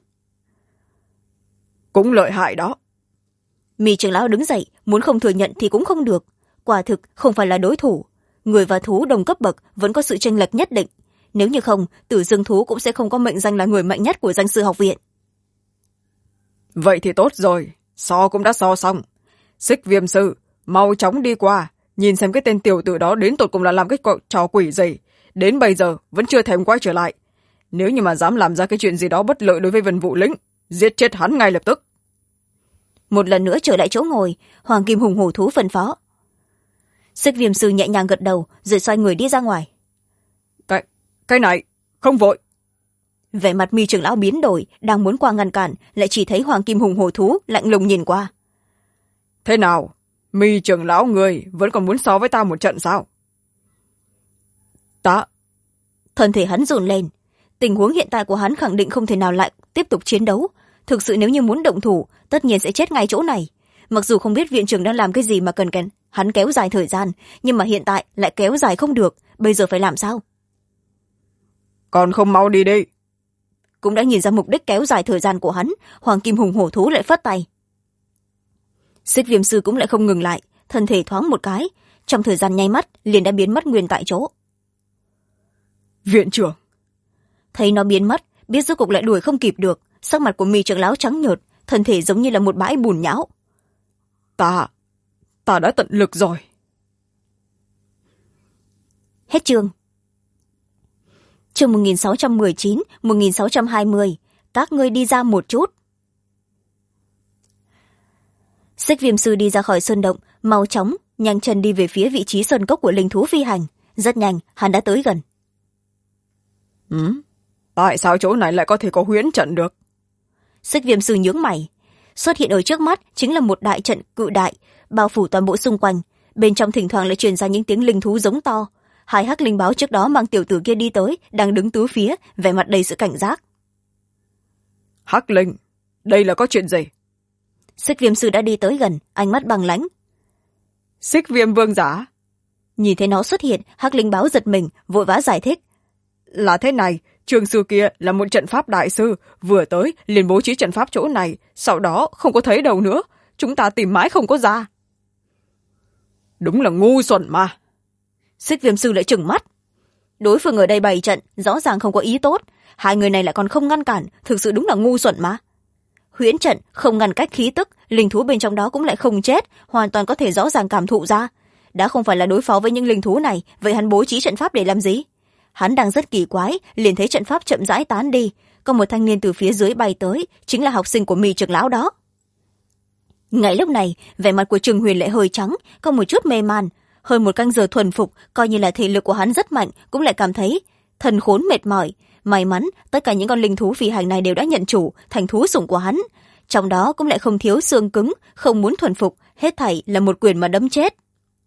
Cũng lợi hại đó. Mì trưởng lão đứng dậy, muốn không thừa nhận thì cũng không được. Quả thực không phải là đối thủ. Người và thú đồng cấp bậc vẫn có sự chênh lệch nhất định. Nếu như không, Tử Dương thú cũng sẽ không có mệnh danh là người mạnh nhất của danh sư học viện. Vậy thì tốt rồi, so cũng đã so xong. Xích Viêm sư, mau chóng đi qua, nhìn xem cái tên tiểu tử đó đến tột cùng là làm cái trò quỷ gì. Đến bây giờ vẫn chưa thèm quay trở lại. Nếu như mà dám làm ra cái chuyện gì đó bất lợi đối với Vân Vũ lĩnh, giết chết hắn ngay lập tức. Một lần nữa trở lại chỗ ngồi, Hoàng Kim Hùng hổ thú phân phó. Xích Viêm sư nhẹ nhàng gật đầu rồi xoay người đi ra ngoài. Cái này không vội. Vẻ mặt Mì trưởng lão biến đổi, đang muốn qua ngăn cản, lại chỉ thấy Hoàng Kim Hùng hổ thú lạnh lùng nhìn qua. Thế nào, Mì trưởng lão người vẫn còn muốn so với ta một trận sao? Ta. Thân thể hắn run lên. Tình huống hiện tại của hắn khẳng định không thể nào lại tiếp tục chiến đấu. Thực sự nếu như muốn động thủ, tất nhiên sẽ chết ngay chỗ này. Mặc dù không biết viện trưởng đang làm cái gì mà cần hắn kéo dài thời gian, nhưng mà hiện tại lại kéo dài không được. Bây giờ phải làm sao? Còn không mau đi đi. Cũng đã nhìn ra mục đích kéo dài thời gian của hắn, Hoàng Kim Hùng hổ thú lại phất tay. Xích Viêm sư cũng lại không ngừng lại, thân thể thoáng một cái, trong thời gian nháy mắt liền đã biến mất nguyên tại chỗ. Viện trưởng. Thấy nó biến mất, biết rốt cục lại đuổi không kịp được, sắc mặt của Mì trưởng lão trắng nhợt, thân thể giống như là một bãi bùn nhão. Ta đã tận lực rồi. Hết chương. Chương 1619, 1620, các ngươi đi ra một chút. Xích Viêm sư đi ra khỏi sơn động, mau chóng, nhanh chân đi về phía vị trí sơn cốc của linh thú phi hành. Rất nhanh, hắn đã tới gần. Tại sao chỗ này lại có thể có huyễn trận được? Xích Viêm sư nhướng mày. Xuất hiện ở trước mắt chính là một đại trận cự đại, bao phủ toàn bộ xung quanh. Bên trong thỉnh thoảng lại truyền ra những tiếng linh thú giống to. Hai hắc linh báo trước đó mang tiểu tử kia đi tới, đang đứng tứ phía, vẻ mặt đầy sự cảnh giác. Hắc linh, đây là có chuyện gì? Xích Viêm sư đã đi tới gần, ánh mắt bằng lãnh. Xích Viêm vương giả. Nhìn thấy nó xuất hiện, hắc linh báo giật mình, vội vã giải thích. Là thế này, trường sư kia là một trận pháp đại sư, vừa tới liền bố trí trận pháp chỗ này, sau đó không có thấy đâu nữa, chúng ta tìm mãi không có ra. Đúng là ngu xuẩn mà. Xích Viêm sư lại trừng mắt. Đối phương ở đây bày trận, rõ ràng không có ý tốt, hai người này lại còn không ngăn cản, thực sự đúng là ngu xuẩn mà. Huyễn trận không ngăn cách khí tức, linh thú bên trong đó cũng lại không chết, hoàn toàn có thể rõ ràng cảm thụ ra. Đã không phải là đối phó với những linh thú này, vậy hắn bố trí trận pháp để làm gì? Hắn đang rất kỳ quái, liền thấy trận pháp chậm rãi tán đi, có một thanh niên từ phía dưới bay tới, chính là học sinh của Mì trưởng lão đó. Ngay lúc này, vẻ mặt của Trừng Huyền lại hơi trắng, có một chút mê man. Hơn một canh giờ thuần phục, coi như là thể lực của hắn rất mạnh, cũng lại cảm thấy thần khốn mệt mỏi. May mắn, tất cả những con linh thú phi hành này đều đã nhận chủ, thành thú sủng của hắn. Trong đó cũng lại không thiếu xương cứng, không muốn thuần phục, hết thảy là một quyền mà đấm chết.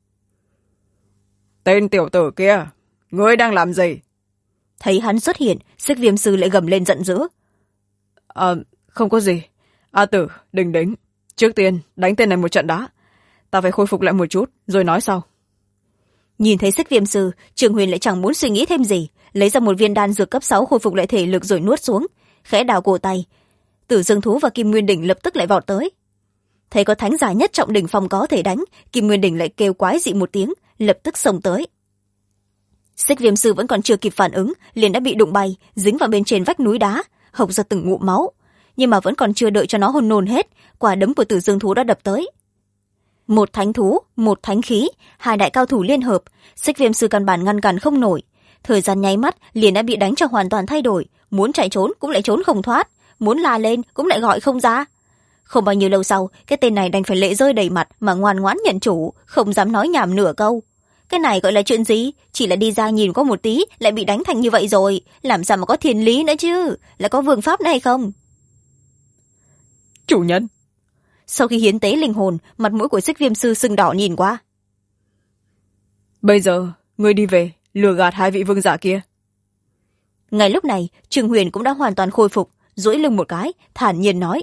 Tên tiểu tử kia, ngươi đang làm gì? Thấy hắn xuất hiện, Xích Viêm sư lại gầm lên giận dữ. Không có gì. A Tử, đừng đánh. Trước tiên, đánh tên này một trận đã. Ta phải khôi phục lại một chút, rồi nói sau. Nhìn thấy Xích Viêm sư, Trường Huyền lại chẳng muốn suy nghĩ thêm gì, lấy ra một viên đan dược cấp 6 khôi phục lại thể lực rồi nuốt xuống, khẽ đào cổ tay. Tử Dương thú và Kim Nguyên Đỉnh lập tức lại vọt tới. Thấy có thánh giả nhất trọng đỉnh phong có thể đánh, Kim Nguyên Đỉnh lại kêu quái dị một tiếng, lập tức xông tới. Xích Viêm sư vẫn còn chưa kịp phản ứng, liền đã bị đụng bay, dính vào bên trên vách núi đá, hộc ra từng ngụm máu. Nhưng mà vẫn còn chưa đợi cho nó hôn nôn hết, quả đấm của Tử Dương thú đã đập tới. Một thánh thú, một thánh khí, hai đại cao thủ liên hợp, Xích Viêm sư căn bản ngăn cản không nổi. Thời gian nháy mắt liền đã bị đánh cho hoàn toàn thay đổi, muốn chạy trốn cũng lại trốn không thoát, muốn la lên cũng lại gọi không ra. Không bao nhiêu lâu sau, cái tên này đành phải lệ rơi đầy mặt mà ngoan ngoãn nhận chủ, không dám nói nhảm nửa câu. Cái này gọi là chuyện gì? Chỉ là đi ra nhìn có một tí lại bị đánh thành như vậy rồi, làm sao mà có thiên lý nữa chứ? Là có vương pháp này không? Chủ nhân. Sau khi hiến tế linh hồn, mặt mũi của Xích Viêm sư sưng đỏ nhìn qua. Bây giờ ngươi đi về lừa gạt hai vị vương giả kia. Ngay lúc này Trương Huyền cũng đã hoàn toàn khôi phục, duỗi lưng một cái, thản nhiên nói.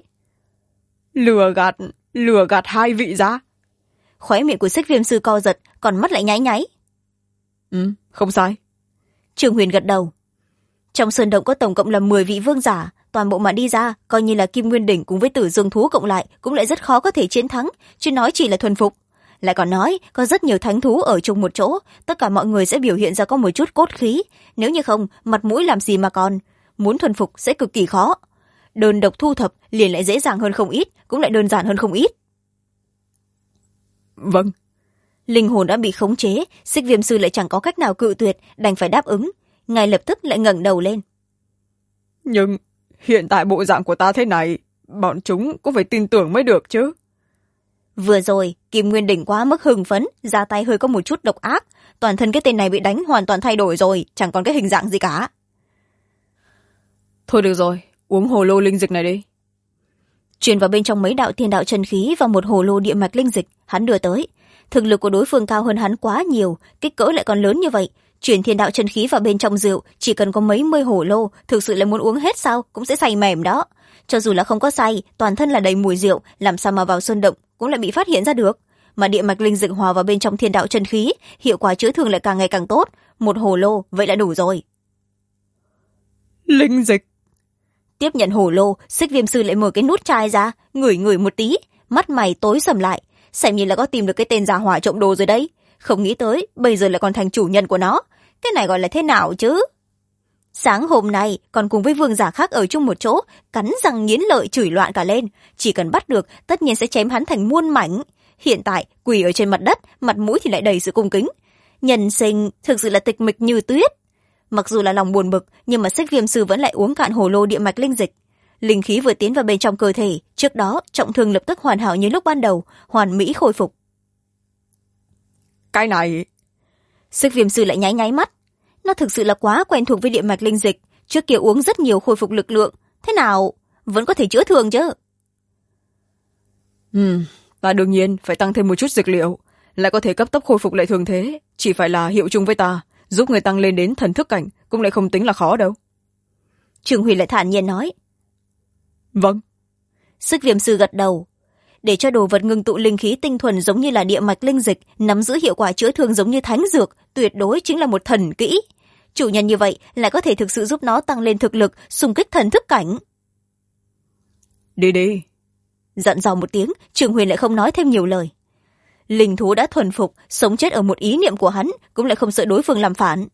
Lừa gạt hai vị ra. Khóe miệng của Xích Viêm sư co giật, còn mắt lại nháy nháy. Không sai. Trương Huyền gật đầu. Trong sơn động có tổng cộng là 10 vị vương giả, toàn bộ mà đi ra coi như là Kim Nguyên Đỉnh cùng với Tử Dương thú cộng lại cũng lại rất khó có thể chiến thắng, chứ nói chỉ là thuần phục. Lại còn nói có rất nhiều thánh thú ở chung một chỗ, tất cả mọi người sẽ biểu hiện ra có một chút cốt khí, nếu như không mặt mũi làm gì mà còn. Muốn thuần phục sẽ cực kỳ khó, đơn độc thu thập liền lại dễ dàng hơn không ít, cũng lại đơn giản hơn không ít. Vâng. Linh hồn đã bị khống chế, Xích Viêm sư lại chẳng có cách nào cự tuyệt, đành phải đáp ứng. Ngay lập tức lại ngẩng đầu lên. Nhưng hiện tại bộ dạng của ta thế này, bọn chúng cũng phải tin tưởng mới được chứ. Vừa rồi Kim Nguyên Đỉnh quá mức hưng phấn, ra tay hơi có một chút độc ác, toàn thân cái tên này bị đánh hoàn toàn thay đổi rồi, chẳng còn cái hình dạng gì cả. Thôi được rồi, uống hồ lô linh dịch này đi. Truyền vào bên trong mấy đạo thiên đạo chân khí và một hồ lô địa mạch linh dịch, hắn đưa tới. Thực lực của đối phương cao hơn hắn quá nhiều, kích cỡ lại còn lớn như vậy, chuyển thiên đạo chân khí vào bên trong rượu chỉ cần có mấy mươi hồ lô, thực sự là muốn uống hết sao cũng sẽ say mềm đó. Cho dù là không có say, toàn thân là đầy mùi rượu, làm sao mà vào sơn động cũng lại bị phát hiện ra được. Mà địa mạch linh dịch hòa vào bên trong thiên đạo chân khí, hiệu quả chữa thương lại càng ngày càng tốt. Một hồ lô vậy là đủ rồi. Linh dịch. Tiếp nhận hồ lô, Xích Viêm sư lại mở cái nút chai ra, ngửi ngửi một tí, mắt mày tối sầm lại, xem như là có tìm được cái tên gia hỏa trộm đồ rồi đấy. Không nghĩ tới bây giờ lại còn thành chủ nhân của nó, cái này gọi là thế nào chứ? Sáng hôm nay còn cùng với vương giả khác ở chung một chỗ, cắn răng nghiến lợi chửi loạn cả lên, chỉ cần bắt được tất nhiên sẽ chém hắn thành muôn mảnh. Hiện tại quỳ ở trên mặt đất, mặt mũi thì lại đầy sự cung kính. Nhân sinh thực sự là tịch mịch như tuyết. Mặc dù là lòng buồn bực, nhưng mà Xích Viêm sư vẫn lại uống cạn hồ lô địa mạch linh dịch. Linh khí vừa tiến vào bên trong cơ thể, trước đó trọng thương lập tức hoàn hảo như lúc ban đầu, hoàn mỹ khôi phục. Cái này. Xích Viêm sư lại nháy nháy mắt. Nó thực sự là quá quen thuộc với địa mạch linh dịch, trước kia uống rất nhiều khôi phục lực lượng, thế nào vẫn có thể chữa thương chứ. Ta đương nhiên phải tăng thêm một chút dược liệu, lại có thể cấp tốc khôi phục lại thường thế, chỉ phải là hiệu chung với ta, giúp người tăng lên đến thần thức cảnh cũng lại không tính là khó đâu. Trường Huy lại thản nhiên nói. Vâng. Xích Viêm sư gật đầu. Để cho đồ vật ngưng tụ linh khí tinh thuần giống như là địa mạch linh dịch, nắm giữ hiệu quả chữa thương giống như thánh dược, tuyệt đối chính là một thần kỹ. Chủ nhân như vậy lại có thể thực sự giúp nó tăng lên thực lực, xung kích thần thức cảnh. Đi đi. Dặn dò một tiếng, Trường Huyền lại không nói thêm nhiều lời. Linh thú đã thuần phục, sống chết ở một ý niệm của hắn, cũng lại không sợ đối phương làm phản.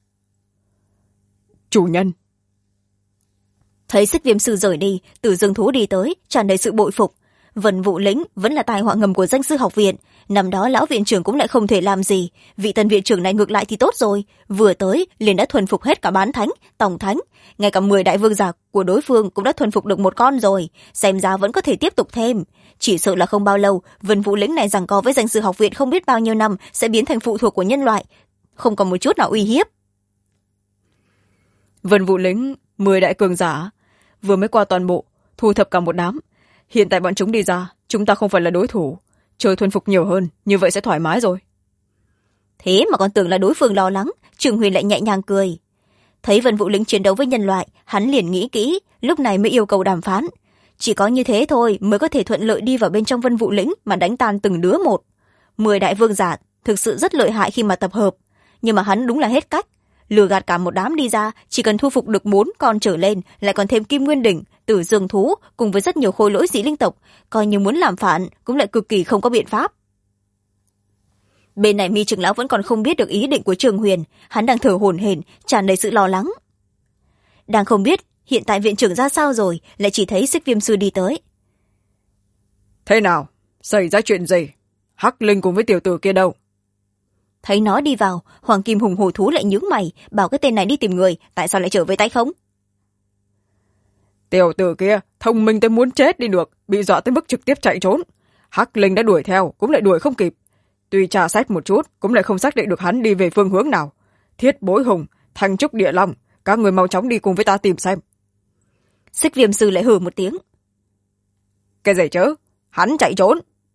Chủ nhân. Thấy Xích Viêm sư rời đi, Tử Dương thú đi tới, tràn đầy sự bội phục. Vân Vũ Lĩnh vẫn là tai họa ngầm của danh sư học viện, năm đó lão viện trưởng cũng lại không thể làm gì, vị tân viện trưởng này ngược lại thì tốt rồi, vừa tới liền đã thuần phục hết cả bán thánh, tổng thánh, ngay cả 10 đại vương giả của đối phương cũng đã thuần phục được một con rồi, xem ra vẫn có thể tiếp tục thêm. Chỉ sợ là không bao lâu, Vân Vũ Lĩnh này giằng co với danh sư học viện không biết bao nhiêu năm sẽ biến thành phụ thuộc của nhân loại, không còn một chút nào uy hiếp. Vân Vũ Lĩnh 10 đại cường giả vừa mới qua toàn bộ, thu thập cả một đám. Hiện tại bọn chúng đi ra, chúng ta không phải là đối thủ, chờ thuần phục nhiều hơn, như vậy sẽ thoải mái rồi. Thế mà còn tưởng là đối phương lo lắng, Trường Huyền lại nhẹ nhàng cười. Thấy Vân Vũ Lĩnh chiến đấu với nhân loại, hắn liền nghĩ kỹ, lúc này mới yêu cầu đàm phán. Chỉ có như thế thôi mới có thể thuận lợi đi vào bên trong Vân Vũ Lĩnh mà đánh tan từng đứa một. 10 đại vương giả thực sự rất lợi hại khi mà tập hợp, nhưng mà hắn đúng là hết cách. Lừa gạt cả một đám đi ra, chỉ cần thu phục được 4 con trở lên, lại còn thêm Kim Nguyên Đỉnh, Tử Dương thú cùng với rất nhiều khôi lỗi dị linh tộc, coi như muốn làm phản cũng lại cực kỳ không có biện pháp. Bên này Mi trưởng lão vẫn còn không biết được ý định của Trường Huyền, hắn đang thở hổn hển, tràn đầy sự lo lắng. Đang không biết hiện tại viện trưởng ra sao rồi, lại chỉ thấy Xích Viêm sư đi tới. Thế nào, xảy ra chuyện gì? Hắc Linh cùng với tiểu tử kia đâu? Thấy nó đi vào, Hoàng Kim Hùng hổ thú lại nhướng mày, bảo cái tên này đi tìm người, tại sao lại trở về tay không? Tiểu tử kia thông minh tới muốn chết đi được, bị dọa tới mức trực tiếp chạy trốn. Hắc Linh đã đuổi theo cũng lại đuổi không kịp, Tuy tra xét một chút cũng lại không xác định được hắn đi về phương hướng nào. Thiết Bối Hùng, Thanh Trúc Địa Long, các người mau chóng đi cùng với ta tìm xem. Xích Viêm Sư lại hừ một tiếng. Cái gì chứ? Hắn chạy trốn.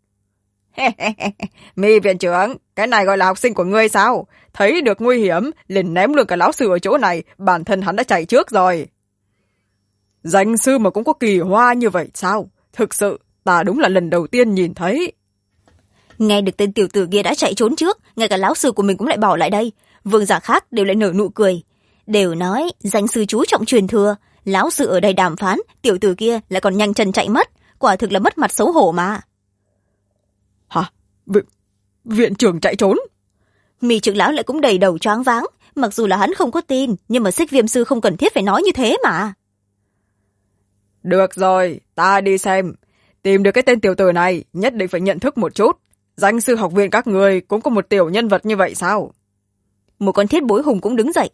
Mi viện trưởng, cái này gọi là học sinh của ngươi sao? Thấy được nguy hiểm liền ném luôn cả lão sư ở chỗ này, bản thân hắn đã chạy trước rồi. Danh sư mà cũng có kỳ hoa như vậy sao? Thực sự ta đúng là lần đầu tiên nhìn thấy. Nghe được tên tiểu tử kia đã chạy trốn trước, ngay cả lão sư của mình cũng lại bỏ lại đây. Vương giả khác đều lại nở nụ cười. Đều nói danh sư chú trọng truyền thừa, lão sư ở đây đàm phán, tiểu tử kia lại còn nhanh chân chạy mất, quả thực là mất mặt xấu hổ mà. Hả? Viện trưởng chạy trốn? Mi trưởng lão lại cũng đầy đầu choáng váng, mặc dù là hắn không có tin, nhưng mà Xích Viêm Sư không cần thiết phải nói như thế mà. Được rồi, ta đi xem. Tìm được cái tên tiểu tử này, nhất định phải nhận thức một chút. Danh sư học viện các người cũng có một tiểu nhân vật như vậy sao? Một con Thiết Bối Hùng cũng đứng dậy.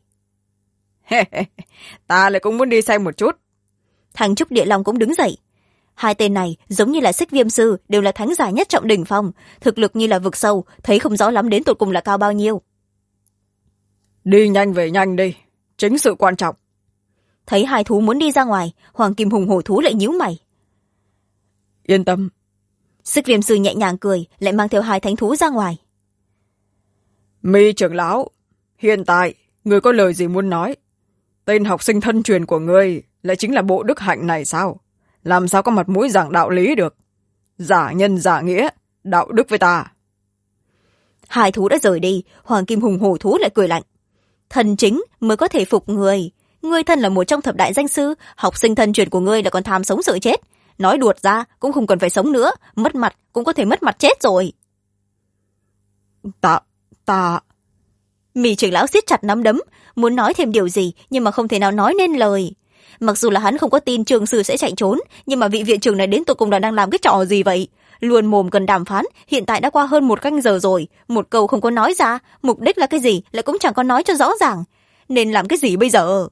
Ta lại cũng muốn đi xem một chút. Thanh Trúc Địa Long cũng đứng dậy. Hai tên này giống như là Xích Viêm Sư, đều là thánh giả nhất trọng đỉnh phong, thực lực như là vực sâu, thấy không rõ lắm đến tột cùng là cao bao nhiêu. Đi nhanh về nhanh đi, chính sự quan trọng. Thấy hai thú muốn đi ra ngoài, Hoàng Kim Hùng hổ thú lại nhíu mày. Yên tâm. Xích Viêm Sư nhẹ nhàng cười, lại mang theo hai thánh thú ra ngoài. Mi trưởng lão, hiện tại người có lời gì muốn nói? Tên học sinh thân truyền của ngươi lại chính là bộ đức hạnh này sao? Làm sao có mặt mũi giảng đạo lý được? Giả nhân giả nghĩa, đạo đức với ta. Hai thú đã rời đi, Hoàng Kim Hùng hổ thú lại cười lạnh. Thần chính mới có thể phục người. Ngươi thân là một trong thập đại danh sư, học sinh thân truyền của ngươi là còn tham sống sợ chết. Nói đuột ra cũng không cần phải sống nữa, mất mặt cũng có thể mất mặt chết rồi. Ta... Mị trưởng lão siết chặt nắm đấm, muốn nói thêm điều gì nhưng mà không thể nào nói nên lời. Mặc dù là hắn không có tin trường sư sẽ chạy trốn, nhưng mà vị viện trưởng này đến tột cùng là đang làm cái trò gì vậy? Luôn mồm cần đàm phán, hiện tại đã qua hơn 1 canh giờ rồi, một câu không có nói ra, mục đích là cái gì lại cũng chẳng có nói cho rõ ràng. Nên làm cái gì bây giờ?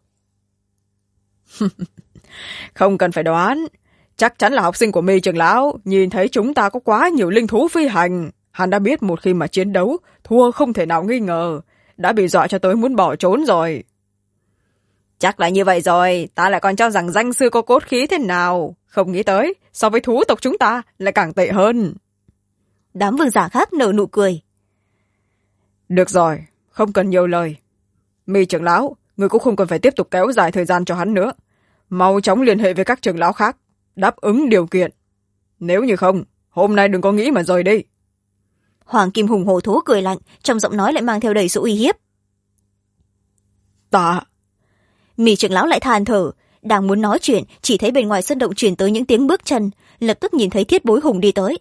Không cần phải đoán, chắc chắn là học sinh của Mi trưởng lão nhìn thấy chúng ta có quá nhiều linh thú phi hành, hắn đã biết một khi mà chiến đấu thua không thể nào nghi ngờ, đã bị dọa cho tới muốn bỏ trốn rồi. Chắc là như vậy rồi, ta lại còn cho rằng danh sư có cốt khí thế nào, không nghĩ tới so với thú tộc chúng ta lại càng tệ hơn. Đám vương giả khác nở nụ cười. Được rồi, không cần nhiều lời. Mi trưởng lão, người cũng không cần phải tiếp tục kéo dài thời gian cho hắn nữa, mau chóng liên hệ với các trưởng lão khác, đáp ứng điều kiện. Nếu như không, hôm nay đừng có nghĩ mà rời đi. Hoàng Kim Hùng hổ thú cười lạnh, trong giọng nói lại mang theo đầy sự uy hiếp. Ta... Mị trưởng lão lại than thở, đang muốn nói chuyện, chỉ thấy bên ngoài sân động truyền tới những tiếng bước chân, lập tức nhìn thấy Thiết Bối Hùng đi tới.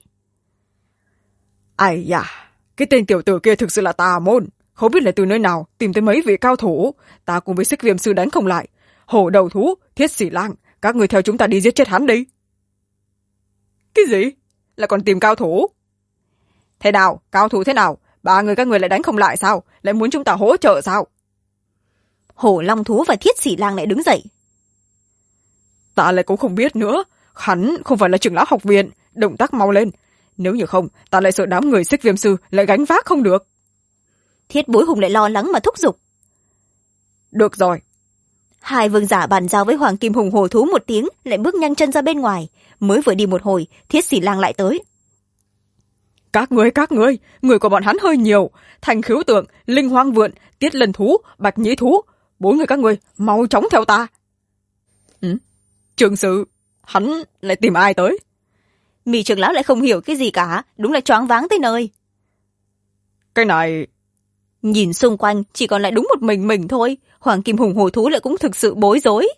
Ai da, cái tên tiểu tử kia thực sự là tà môn, không biết là từ nơi nào tìm tới mấy vị cao thủ, ta cùng với Xích Viêm Sư đánh không lại. Hổ đầu thú, Thiết Sĩ Lang, các người theo chúng ta đi giết chết hắn đi. Cái gì? Là còn tìm cao thủ? Thế nào? Cao thủ thế nào? 3 người các người lại đánh không lại sao? Lại muốn chúng ta hỗ trợ sao? Hổ Long thú và Thiết Sĩ Lang lại đứng dậy. Ta lại cũng không biết nữa, hắn không phải là trưởng lão học viện, động tác mau lên. Nếu như không, ta lại sợ đám người Xích Viêm Sư lại gánh vác không được. Thiết Bối Hùng lại lo lắng mà thúc giục. Được rồi. Hai vương giả bàn giao với Hoàng Kim Hùng hổ thú một tiếng, lại bước nhanh chân ra bên ngoài. Mới vừa đi một hồi, Thiết Sĩ Lang lại tới. Các người, người của bọn hắn hơi nhiều. Thành Khiếu Tượng, Linh Hoang Vượn, Tiết Lần Thú, Bạch Nhĩ Thú, 4 người các người mau chóng theo ta. Trường sự, hắn lại tìm ai tới? Mị trưởng lão lại không hiểu cái gì cả, đúng là choáng váng tới nơi. Cái này... Nhìn xung quanh chỉ còn lại đúng một mình thôi, Hoàng Kim Hùng hổ thú lại cũng thực sự bối rối.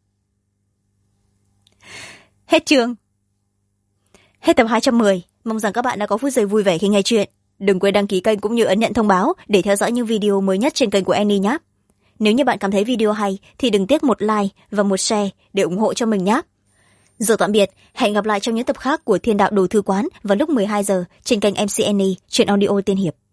Hết chương. Hết tập 210. Mong rằng các bạn đã có phút giây vui vẻ khi nghe chuyện. Đừng quên đăng ký kênh cũng như ấn nhận thông báo để theo dõi những video mới nhất trên kênh của Annie nhé. Nếu như bạn cảm thấy video hay thì đừng tiếc một like và một share để ủng hộ cho mình nhé. Giờ tạm biệt, hẹn gặp lại trong những tập khác của Thiên Đạo Đồ Thư Quán vào lúc 12 giờ trên kênh MC Annie, truyện audio tiên hiệp.